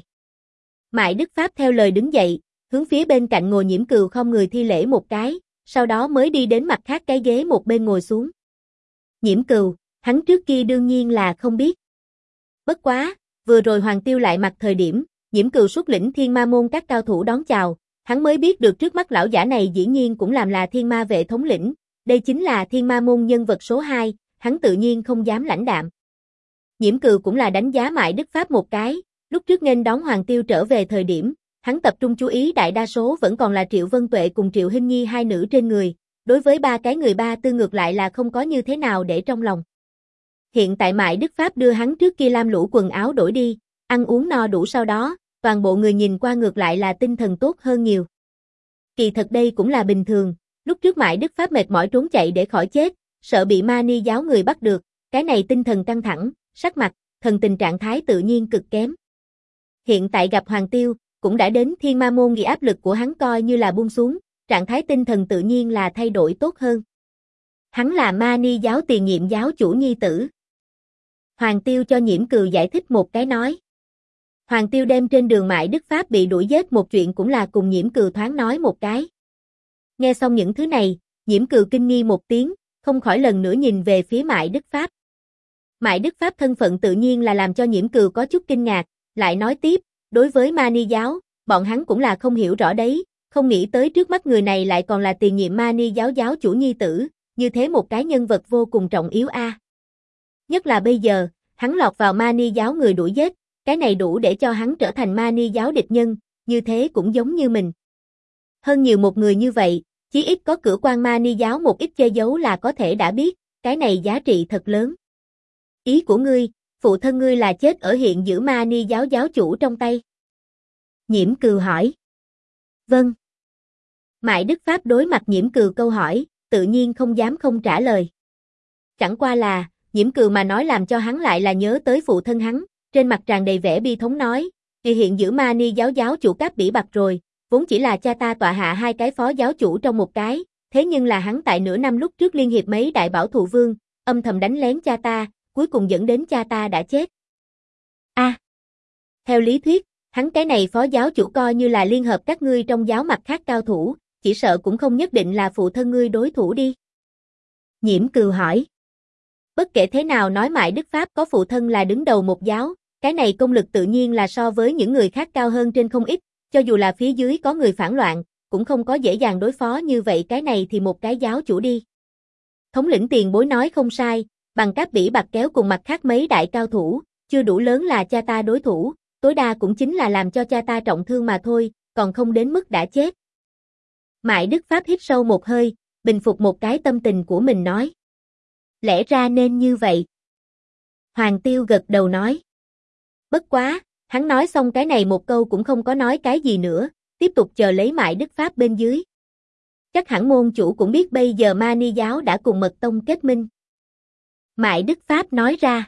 S1: Mại Đức Pháp theo lời đứng dậy, hướng phía bên cạnh ngồi Nhiễm Cừu không người thi lễ một cái, sau đó mới đi đến mặt khác cái ghế một bên ngồi xuống. Nhiễm Cừu, hắn trước kia đương nhiên là không biết. Bất quá, vừa rồi Hoàng Tiêu lại mặt thời điểm, Nhiễm Cừu xuất lĩnh Thiên Ma môn các cao thủ đón chào, hắn mới biết được trước mắt lão giả này dĩ nhiên cũng làm là Thiên Ma vệ thống lĩnh, đây chính là Thiên Ma môn nhân vật số 2, hắn tự nhiên không dám lãnh đạm. Nhiễm Cừu cũng là đánh giá Mại Đức Pháp một cái, lúc trước nghênh đón Hoàng Tiêu trở về thời điểm, hắn tập trung chú ý đại đa số vẫn còn là Triệu Vân Tuệ cùng Triệu Hinh Nhi hai nữ trên người, đối với ba cái người ba tư ngược lại là không có như thế nào để trong lòng. Hiện tại Mại Đức Pháp đưa hắn trước kia lam lũ quần áo đổi đi, ăn uống no đủ sau đó, toàn bộ người nhìn qua ngược lại là tinh thần tốt hơn nhiều. Kỳ thật đây cũng là bình thường, lúc trước Mại Đức Pháp mệt mỏi trốn chạy để khỏi chết, sợ bị ma ni giáo người bắt được, cái này tinh thần căng thẳng, sắc mặt, thần tình trạng thái tự nhiên cực kém. Hiện tại gặp Hoàng Tiêu, cũng đã đến Thiên Ma môn, vì áp lực của hắn coi như là buông xuống, trạng thái tinh thần tự nhiên là thay đổi tốt hơn. Hắn là ma ni giáo tiền nhiệm giáo chủ nhi tử. Hoàng Tiêu cho Nhiễm Cừu giải thích một cái nói. Hoàng Tiêu đem trên đường Mại Đức Pháp bị đuổi giết một chuyện cũng là cùng Nhiễm Cừu thoáng nói một cái. Nghe xong những thứ này, Nhiễm Cừu kinh nghi một tiếng, không khỏi lần nữa nhìn về phía Mại Đức Pháp. Mại Đức Pháp thân phận tự nhiên là làm cho Nhiễm Cừu có chút kinh ngạc, lại nói tiếp, đối với ma ni giáo, bọn hắn cũng là không hiểu rõ đấy, không nghĩ tới trước mắt người này lại còn là tiền nhiệm ma ni giáo giáo chủ nhi tử, như thế một cái nhân vật vô cùng trọng yếu a. Nhất là bây giờ, hắn lọt vào ma ni giáo người đuổi giết, cái này đủ để cho hắn trở thành ma ni giáo địch nhân, như thế cũng giống như mình. Hơn nhiều một người như vậy, chí ít có cửa quan ma ni giáo một ít che giấu là có thể đã biết, cái này giá trị thật lớn. Ý của ngươi, phụ thân ngươi là chết ở hiện giữ ma ni giáo giáo chủ trong tay. Nhiễm Cừu hỏi. Vâng. Mại Đức Pháp đối mặt Nhiễm Cừu câu hỏi, tự nhiên không dám không trả lời. Chẳng qua là, Nhiễm Cừu mà nói làm cho hắn lại là nhớ tới phụ thân hắn, trên mặt tràn đầy vẻ bi thống nói, vì hiện giữ ma ni giáo giáo chủ Cáp Bỉ Bạc rồi, vốn chỉ là cha ta tọa hạ hai cái phó giáo chủ trong một cái, thế nhưng là hắn tại nửa năm lúc trước liên hiệp mấy đại bảo thù vương, âm thầm đánh lén cha ta, cuối cùng dẫn đến cha ta đã chết. Theo lý thuyết, hắn cái này phó giáo chủ coi như là liên hợp các ngươi trong giáo mặt khác cao thủ, chỉ sợ cũng không nhất định là phụ thân ngươi đối thủ đi. Nhiễm Cừu hỏi. Bất kể thế nào nói Mại Đức Pháp có phụ thân là đứng đầu một giáo, cái này công lực tự nhiên là so với những người khác cao hơn trên không ít, cho dù là phía dưới có người phản loạn, cũng không có dễ dàng đối phó như vậy, cái này thì một cái giáo chủ đi. Thống lĩnh tiền bối nói không sai, bằng Cáp Bỉ Bạc kéo cùng mặt khác mấy đại cao thủ, chưa đủ lớn là cha ta đối thủ, tối đa cũng chính là làm cho cha ta trọng thương mà thôi, còn không đến mức đã chết. Mại Đức Pháp hít sâu một hơi, bình phục một cái tâm tình của mình nói. Lẽ ra nên như vậy. Hoàng Tiêu gật đầu nói. Bất quá, hắn nói xong cái này một câu cũng không có nói cái gì nữa, tiếp tục chờ lấy Mại Đức Pháp bên dưới. Chắc hẳn môn chủ cũng biết bây giờ ma ni giáo đã cùng mật tông kết minh. Mại Đức Pháp nói ra.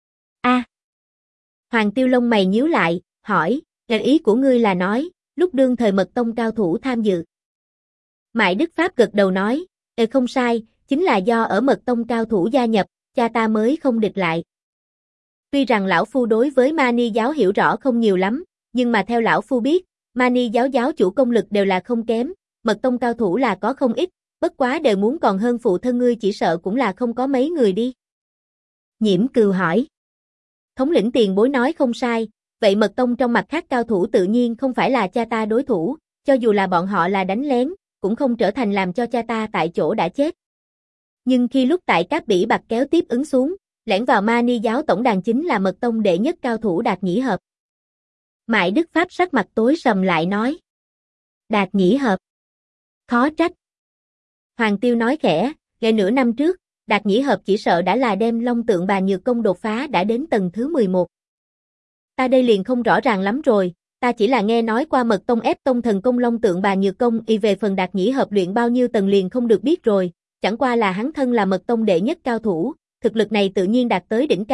S1: Hoàng Tiêu lông mày nhíu lại, hỏi, ý của ngươi là nói, lúc đương thời mật tông cao thủ tham dự. Mại Đức Pháp gật đầu nói, không sai, chính là do ở mật tông cao thủ gia nhập, cha ta mới không địch lại. Tuy rằng lão phu đối với Mani giáo hiểu rõ không nhiều lắm, nhưng mà theo lão phu biết, Mani giáo giáo chủ công lực đều là không kém, mật tông cao thủ là có không ít, bất quá đều muốn còn hơn phụ thân ngươi chỉ sợ cũng là không có mấy người đi. Nhiễm Cừu hỏi. Thống lĩnh tiền bối nói không sai, vậy mật tông trong mặt khác cao thủ tự nhiên không phải là cha ta đối thủ, cho dù là bọn họ là đánh lén, cũng không trở thành làm cho cha ta tại chỗ đã chết. Nhưng khi lúc tại Cáp Bỉ Bạc kéo tiếp ứng xuống, lẻn vào Mani giáo tổng đàn chính là mật tông đệ nhất cao thủ Đạt Nhĩ Hợp. Mại Đức Pháp sắc mặt tối sầm lại nói. Đạt Nhĩ Hợp. Khó trách. Hoàng Tiêu nói khẽ, ngay nửa năm trước, Đạt Nhĩ Hợp chỉ sợ đã là đem Long Tượng Bà Nhược Công đột phá đã đến tầng thứ 11. Ta đây liền không rõ ràng lắm rồi, ta chỉ là nghe nói qua mật tông ép tông thần công Long Tượng Bà Nhược Công, y về phần Đạt Nhĩ Hợp luyện bao nhiêu tầng liền không được biết rồi, chẳng qua là hắn thân là mật tông đệ nhất cao thủ, thực lực này tự nhiên đạt tới đỉnh cao,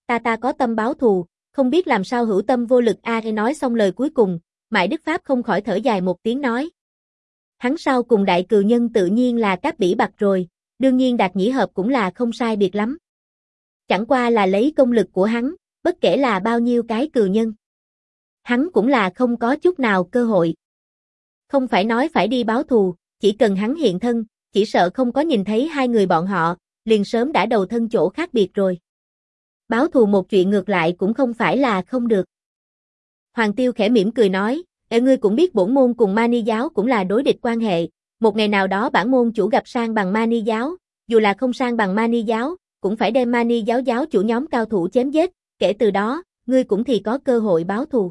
S1: ta có tâm báo thù, không biết làm sao hữu tâm vô lực a. Nói xong lời cuối cùng, Mại Đức Pháp không khỏi thở dài một tiếng nói. Hắn sau cùng đại cừu nhân tự nhiên là Cáp Bỉ Bạc rồi, đương nhiên Đạt Nhĩ Hợp cũng là không sai biệt lắm. Chẳng qua là lấy công lực của hắn, bất kể là bao nhiêu cái cừu nhân. Hắn cũng là không có chút nào cơ hội. Không phải nói phải đi báo thù, chỉ cần hắn hiện thân, chỉ sợ không có nhìn thấy hai người bọn họ, liền sớm đã đầu thân chỗ khác biệt rồi. Báo thù một chuyện ngược lại cũng không phải là không được. Hoàng Tiêu khẽ mỉm cười nói, ngươi cũng biết bổn môn cùng Mani giáo cũng là đối địch quan hệ, một ngày nào đó bản môn chủ gặp sang bằng Mani giáo, dù là không sang bằng Mani giáo, cũng phải đem Mani giáo giáo chủ nhóm cao thủ chém giết, kể từ đó, ngươi cũng thì có cơ hội báo thù.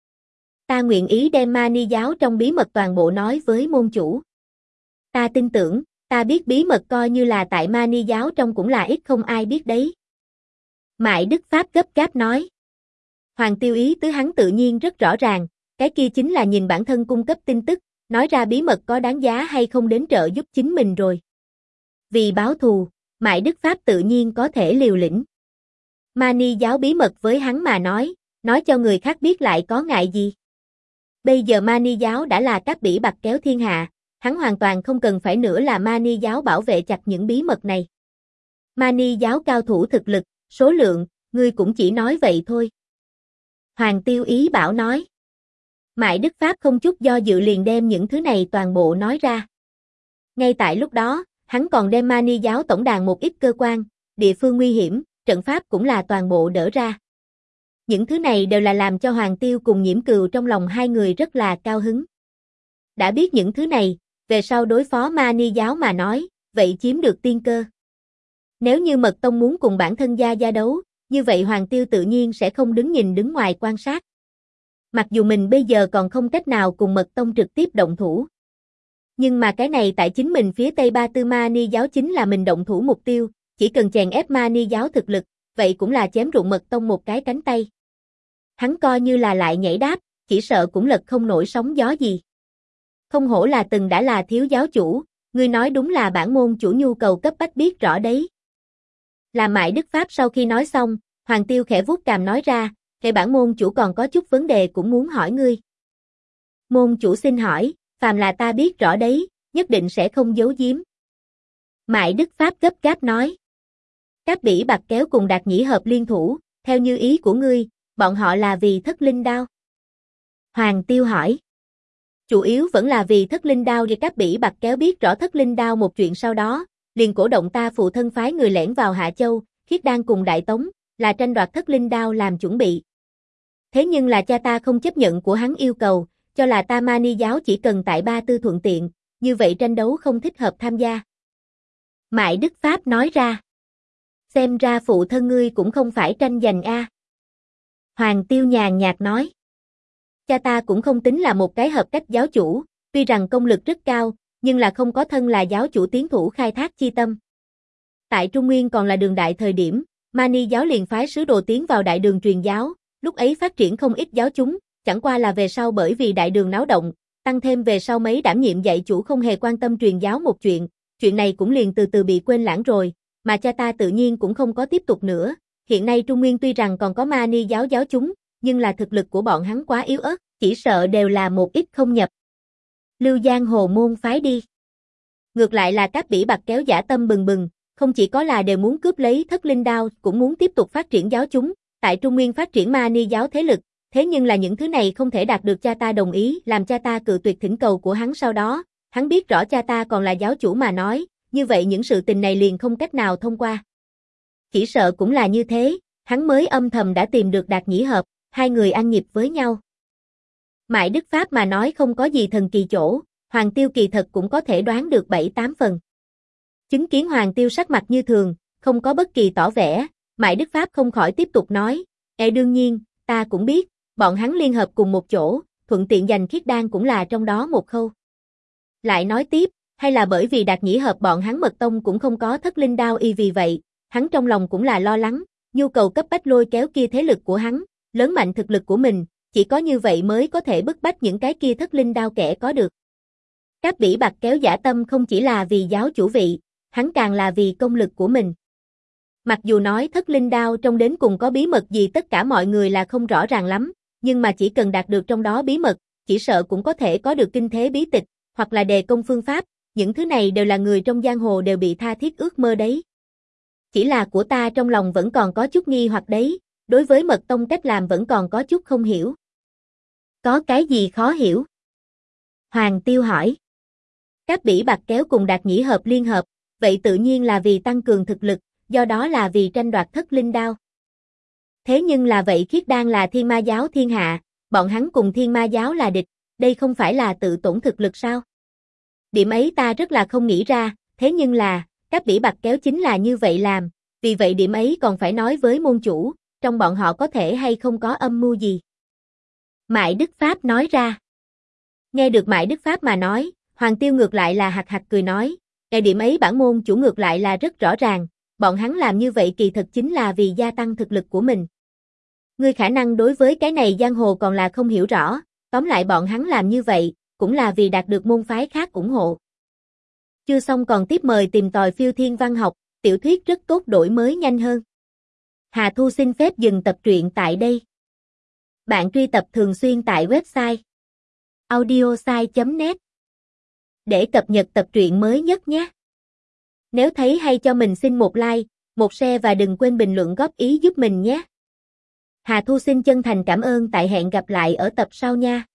S1: Ta nguyện ý đem Mani giáo trong bí mật toàn bộ nói với môn chủ. Ta tin tưởng, ta biết bí mật coi như là tại Mani giáo trong cũng là ít không ai biết đấy. Mại Đức Pháp gấp gáp nói. Hoàng Tiêu ý tứ hắn tự nhiên rất rõ ràng, cái kia chính là nhìn bản thân cung cấp tin tức, nói ra bí mật có đáng giá hay không đến trợ giúp chính mình rồi. Vì báo thù, Mại Đức Pháp tự nhiên có thể liều lĩnh. Mani giáo bí mật với hắn mà nói cho người khác biết lại có ngại gì. Bây giờ Mani giáo đã là Cáp Bỉ Bạc kéo thiên hạ, hắn hoàn toàn không cần phải nữa là Mani giáo bảo vệ chặt những bí mật này. Mani giáo cao thủ thực lực, số lượng, ngươi cũng chỉ nói vậy thôi. Hoàng Tiêu ý bảo nói. Mại Đức Pháp không chút do dự liền đem những thứ này toàn bộ nói ra. Ngay tại lúc đó, hắn còn đem Mani giáo tổng đàn một ít cơ quan, địa phương nguy hiểm, trận pháp cũng là toàn bộ đỡ ra. Những thứ này đều là làm cho Hoàng Tiêu cùng Nhiễm Cừu trong lòng hai người rất là cao hứng. Đã biết những thứ này, về sau đối phó Mani giáo mà nói, vậy chiếm được tiên cơ. Nếu như Mật Tông muốn cùng bản thân gia đấu, như vậy Hoàng Tiêu tự nhiên sẽ không đứng ngoài quan sát. Mặc dù mình bây giờ còn không cách nào cùng Mật Tông trực tiếp động thủ. Nhưng mà cái này tại chính mình phía Tây Ba Tư Mani giáo chính là mình động thủ mục tiêu, chỉ cần chèn ép Mani giáo thực lực, vậy cũng là chém rụng Mật Tông một cái cánh tay. Hắn coi như là lại nhảy đáp, chỉ sợ cũng lật không nổi sóng gió gì. Không hổ là từng đã là thiếu giáo chủ, ngươi nói đúng là bản môn chủ nhu cầu cấp bách biết rõ đấy. Là Mại Đức Pháp sau khi nói xong, Hoàng Tiêu khẽ vuốt cằm nói ra, hệ bản môn chủ còn có chút vấn đề cũng muốn hỏi ngươi. Môn chủ xin hỏi, phàm là ta biết rõ đấy, nhất định sẽ không giấu giếm. Mại Đức Pháp gấp gáp nói. Cáp Bỉ Bạc kéo cùng Đạt Nhĩ Hợp liên thủ, theo như ý của ngươi, bọn họ là vì Thất Linh Đao. Hoàng Tiêu hỏi. Chủ yếu vẫn là vì Thất Linh Đao. Vì Cáp Bỉ Bạc kéo biết rõ Thất Linh Đao một chuyện sau đó, liền cổ động ta phụ thân phái người lẻn vào Hạ Châu, Khiết Đan cùng Đại Tống, là tranh đoạt Thất Linh Đao làm chuẩn bị. Thế nhưng là cha ta không chấp nhận của hắn yêu cầu, cho là ta Mani giáo chỉ cần tại Ba Tư thuận tiện, như vậy tranh đấu không thích hợp tham gia. Mại Đức Pháp nói ra. Xem ra phụ thân ngươi cũng không phải tranh giành a. Hoàng Tiêu nhàn nhạt nói. Cha ta cũng không tính là một cái hợp cách giáo chủ, tuy rằng công lực rất cao, nhưng là không có thân là giáo chủ tiến thủ khai thác chi tâm. Tại Trung Nguyên còn là Đường Đại thời điểm, Mani giáo liền phái sứ đồ tiến vào Đại Đường truyền giáo, lúc ấy phát triển không ít giáo chúng, chẳng qua là về sau bởi vì Đại Đường náo động, tăng thêm về sau mấy đảm nhiệm dạy chủ không hề quan tâm truyền giáo một chuyện này cũng liền từ từ bị quên lãng rồi, mà cha ta tự nhiên cũng không có tiếp tục nữa. Hiện nay Trung Nguyên tuy rằng còn có Mani giáo giáo chúng, nhưng là thực lực của bọn hắn quá yếu ớt, chỉ sợ đều là một ít không nhập. Lưu Giang Hồ môn phái đi. Ngược lại là Cáp Bỉ Bạc kéo dã tâm bừng bừng, không chỉ có là đều muốn cướp lấy Thất Linh Đao, cũng muốn tiếp tục phát triển giáo chúng, tại Trung Nguyên phát triển Mani giáo thế lực, thế nhưng là những thứ này không thể đạt được cha ta đồng ý, làm cha ta cự tuyệt thỉnh cầu của hắn sau đó, hắn biết rõ cha ta còn là giáo chủ mà nói, như vậy những sự tình này liền không cách nào thông qua. Chỉ sợ cũng là như thế, hắn mới âm thầm đã tìm được Đạt Nhĩ Hợp, hai người ăn nhịp với nhau. Mại Đức Pháp mà nói không có gì thần kỳ chỗ, Hoàng Tiêu kỳ thật cũng có thể đoán được 7-8 phần. Chứng kiến Hoàng Tiêu sắc mặt như thường, không có bất kỳ tỏ vẻ, Mại Đức Pháp không khỏi tiếp tục nói, đương nhiên, ta cũng biết, bọn hắn liên hợp cùng một chỗ, thuận tiện giành Khiết Đan cũng là trong đó một khâu. Lại nói tiếp, hay là bởi vì Đạt Nhĩ Hợp bọn hắn Mật Tông cũng không có Thất Linh Đao y vì vậy, hắn trong lòng cũng là lo lắng, nhu cầu cấp bách lôi kéo kia thế lực của hắn, lớn mạnh thực lực của mình, chỉ có như vậy mới có thể bức bách những cái kia Thất Linh Đao kẻ có được. Cáp Bỉ Bạc kéo dã tâm không chỉ là vì giáo chủ vị, hắn càng là vì công lực của mình. Mặc dù nói thất linh đao trong đến cùng có bí mật gì tất cả mọi người là không rõ ràng lắm, nhưng mà chỉ cần đạt được trong đó bí mật, chỉ sợ cũng có thể có được kinh thế bí tịch, hoặc là đề công phương pháp, những thứ này đều là người trong giang hồ đều bị tha thiết ước mơ đấy. Chỉ là của ta trong lòng vẫn còn có chút nghi hoặc đấy, đối với mật tông cách làm vẫn còn có chút không hiểu. Có cái gì khó hiểu? Hoàng Tiêu hỏi. Các bỉ bạc kéo cùng Đạt Nhĩ hợp liên hợp, vậy tự nhiên là vì tăng cường thực lực, do đó là vì tranh đoạt thất linh đao. Thế nhưng là vậy Khiết Đan là thiên ma giáo thiên hạ, bọn hắn cùng thiên ma giáo là địch, đây không phải là tự tổn thực lực sao? Điểm ấy ta rất là không nghĩ ra, thế nhưng là, các bỉ bạc kéo chính là như vậy làm, vì vậy điểm ấy còn phải nói với môn chủ, trong bọn họ có thể hay không có âm mưu gì. Mại Đức Pháp nói ra. Nghe được Mại Đức Pháp mà nói, Hoàng Tiêu ngược lại là hạc hạc cười nói, cái điểm ấy bản môn chủ ngược lại là rất rõ ràng, bọn hắn làm như vậy kỳ thực chính là vì gia tăng thực lực của mình. Ngươi khả năng đối với cái này giang hồ còn là không hiểu rõ, tóm lại bọn hắn làm như vậy, cũng là vì đạt được môn phái khác ủng hộ. Chưa xong còn tiếp mời tìm tòi phiêu thiên văn học, tiểu thuyết rất tốt đổi mới nhanh hơn. Hà Thu xin phép dừng tập truyện tại đây. Bạn truy tập thường xuyên tại website audiosai.net để cập nhật tập truyện mới nhất nhé. Nếu thấy hay cho mình xin một like, một share và đừng quên bình luận góp ý giúp mình nhé. Hà Thu xin chân thành cảm ơn tại hẹn gặp lại ở tập sau nha.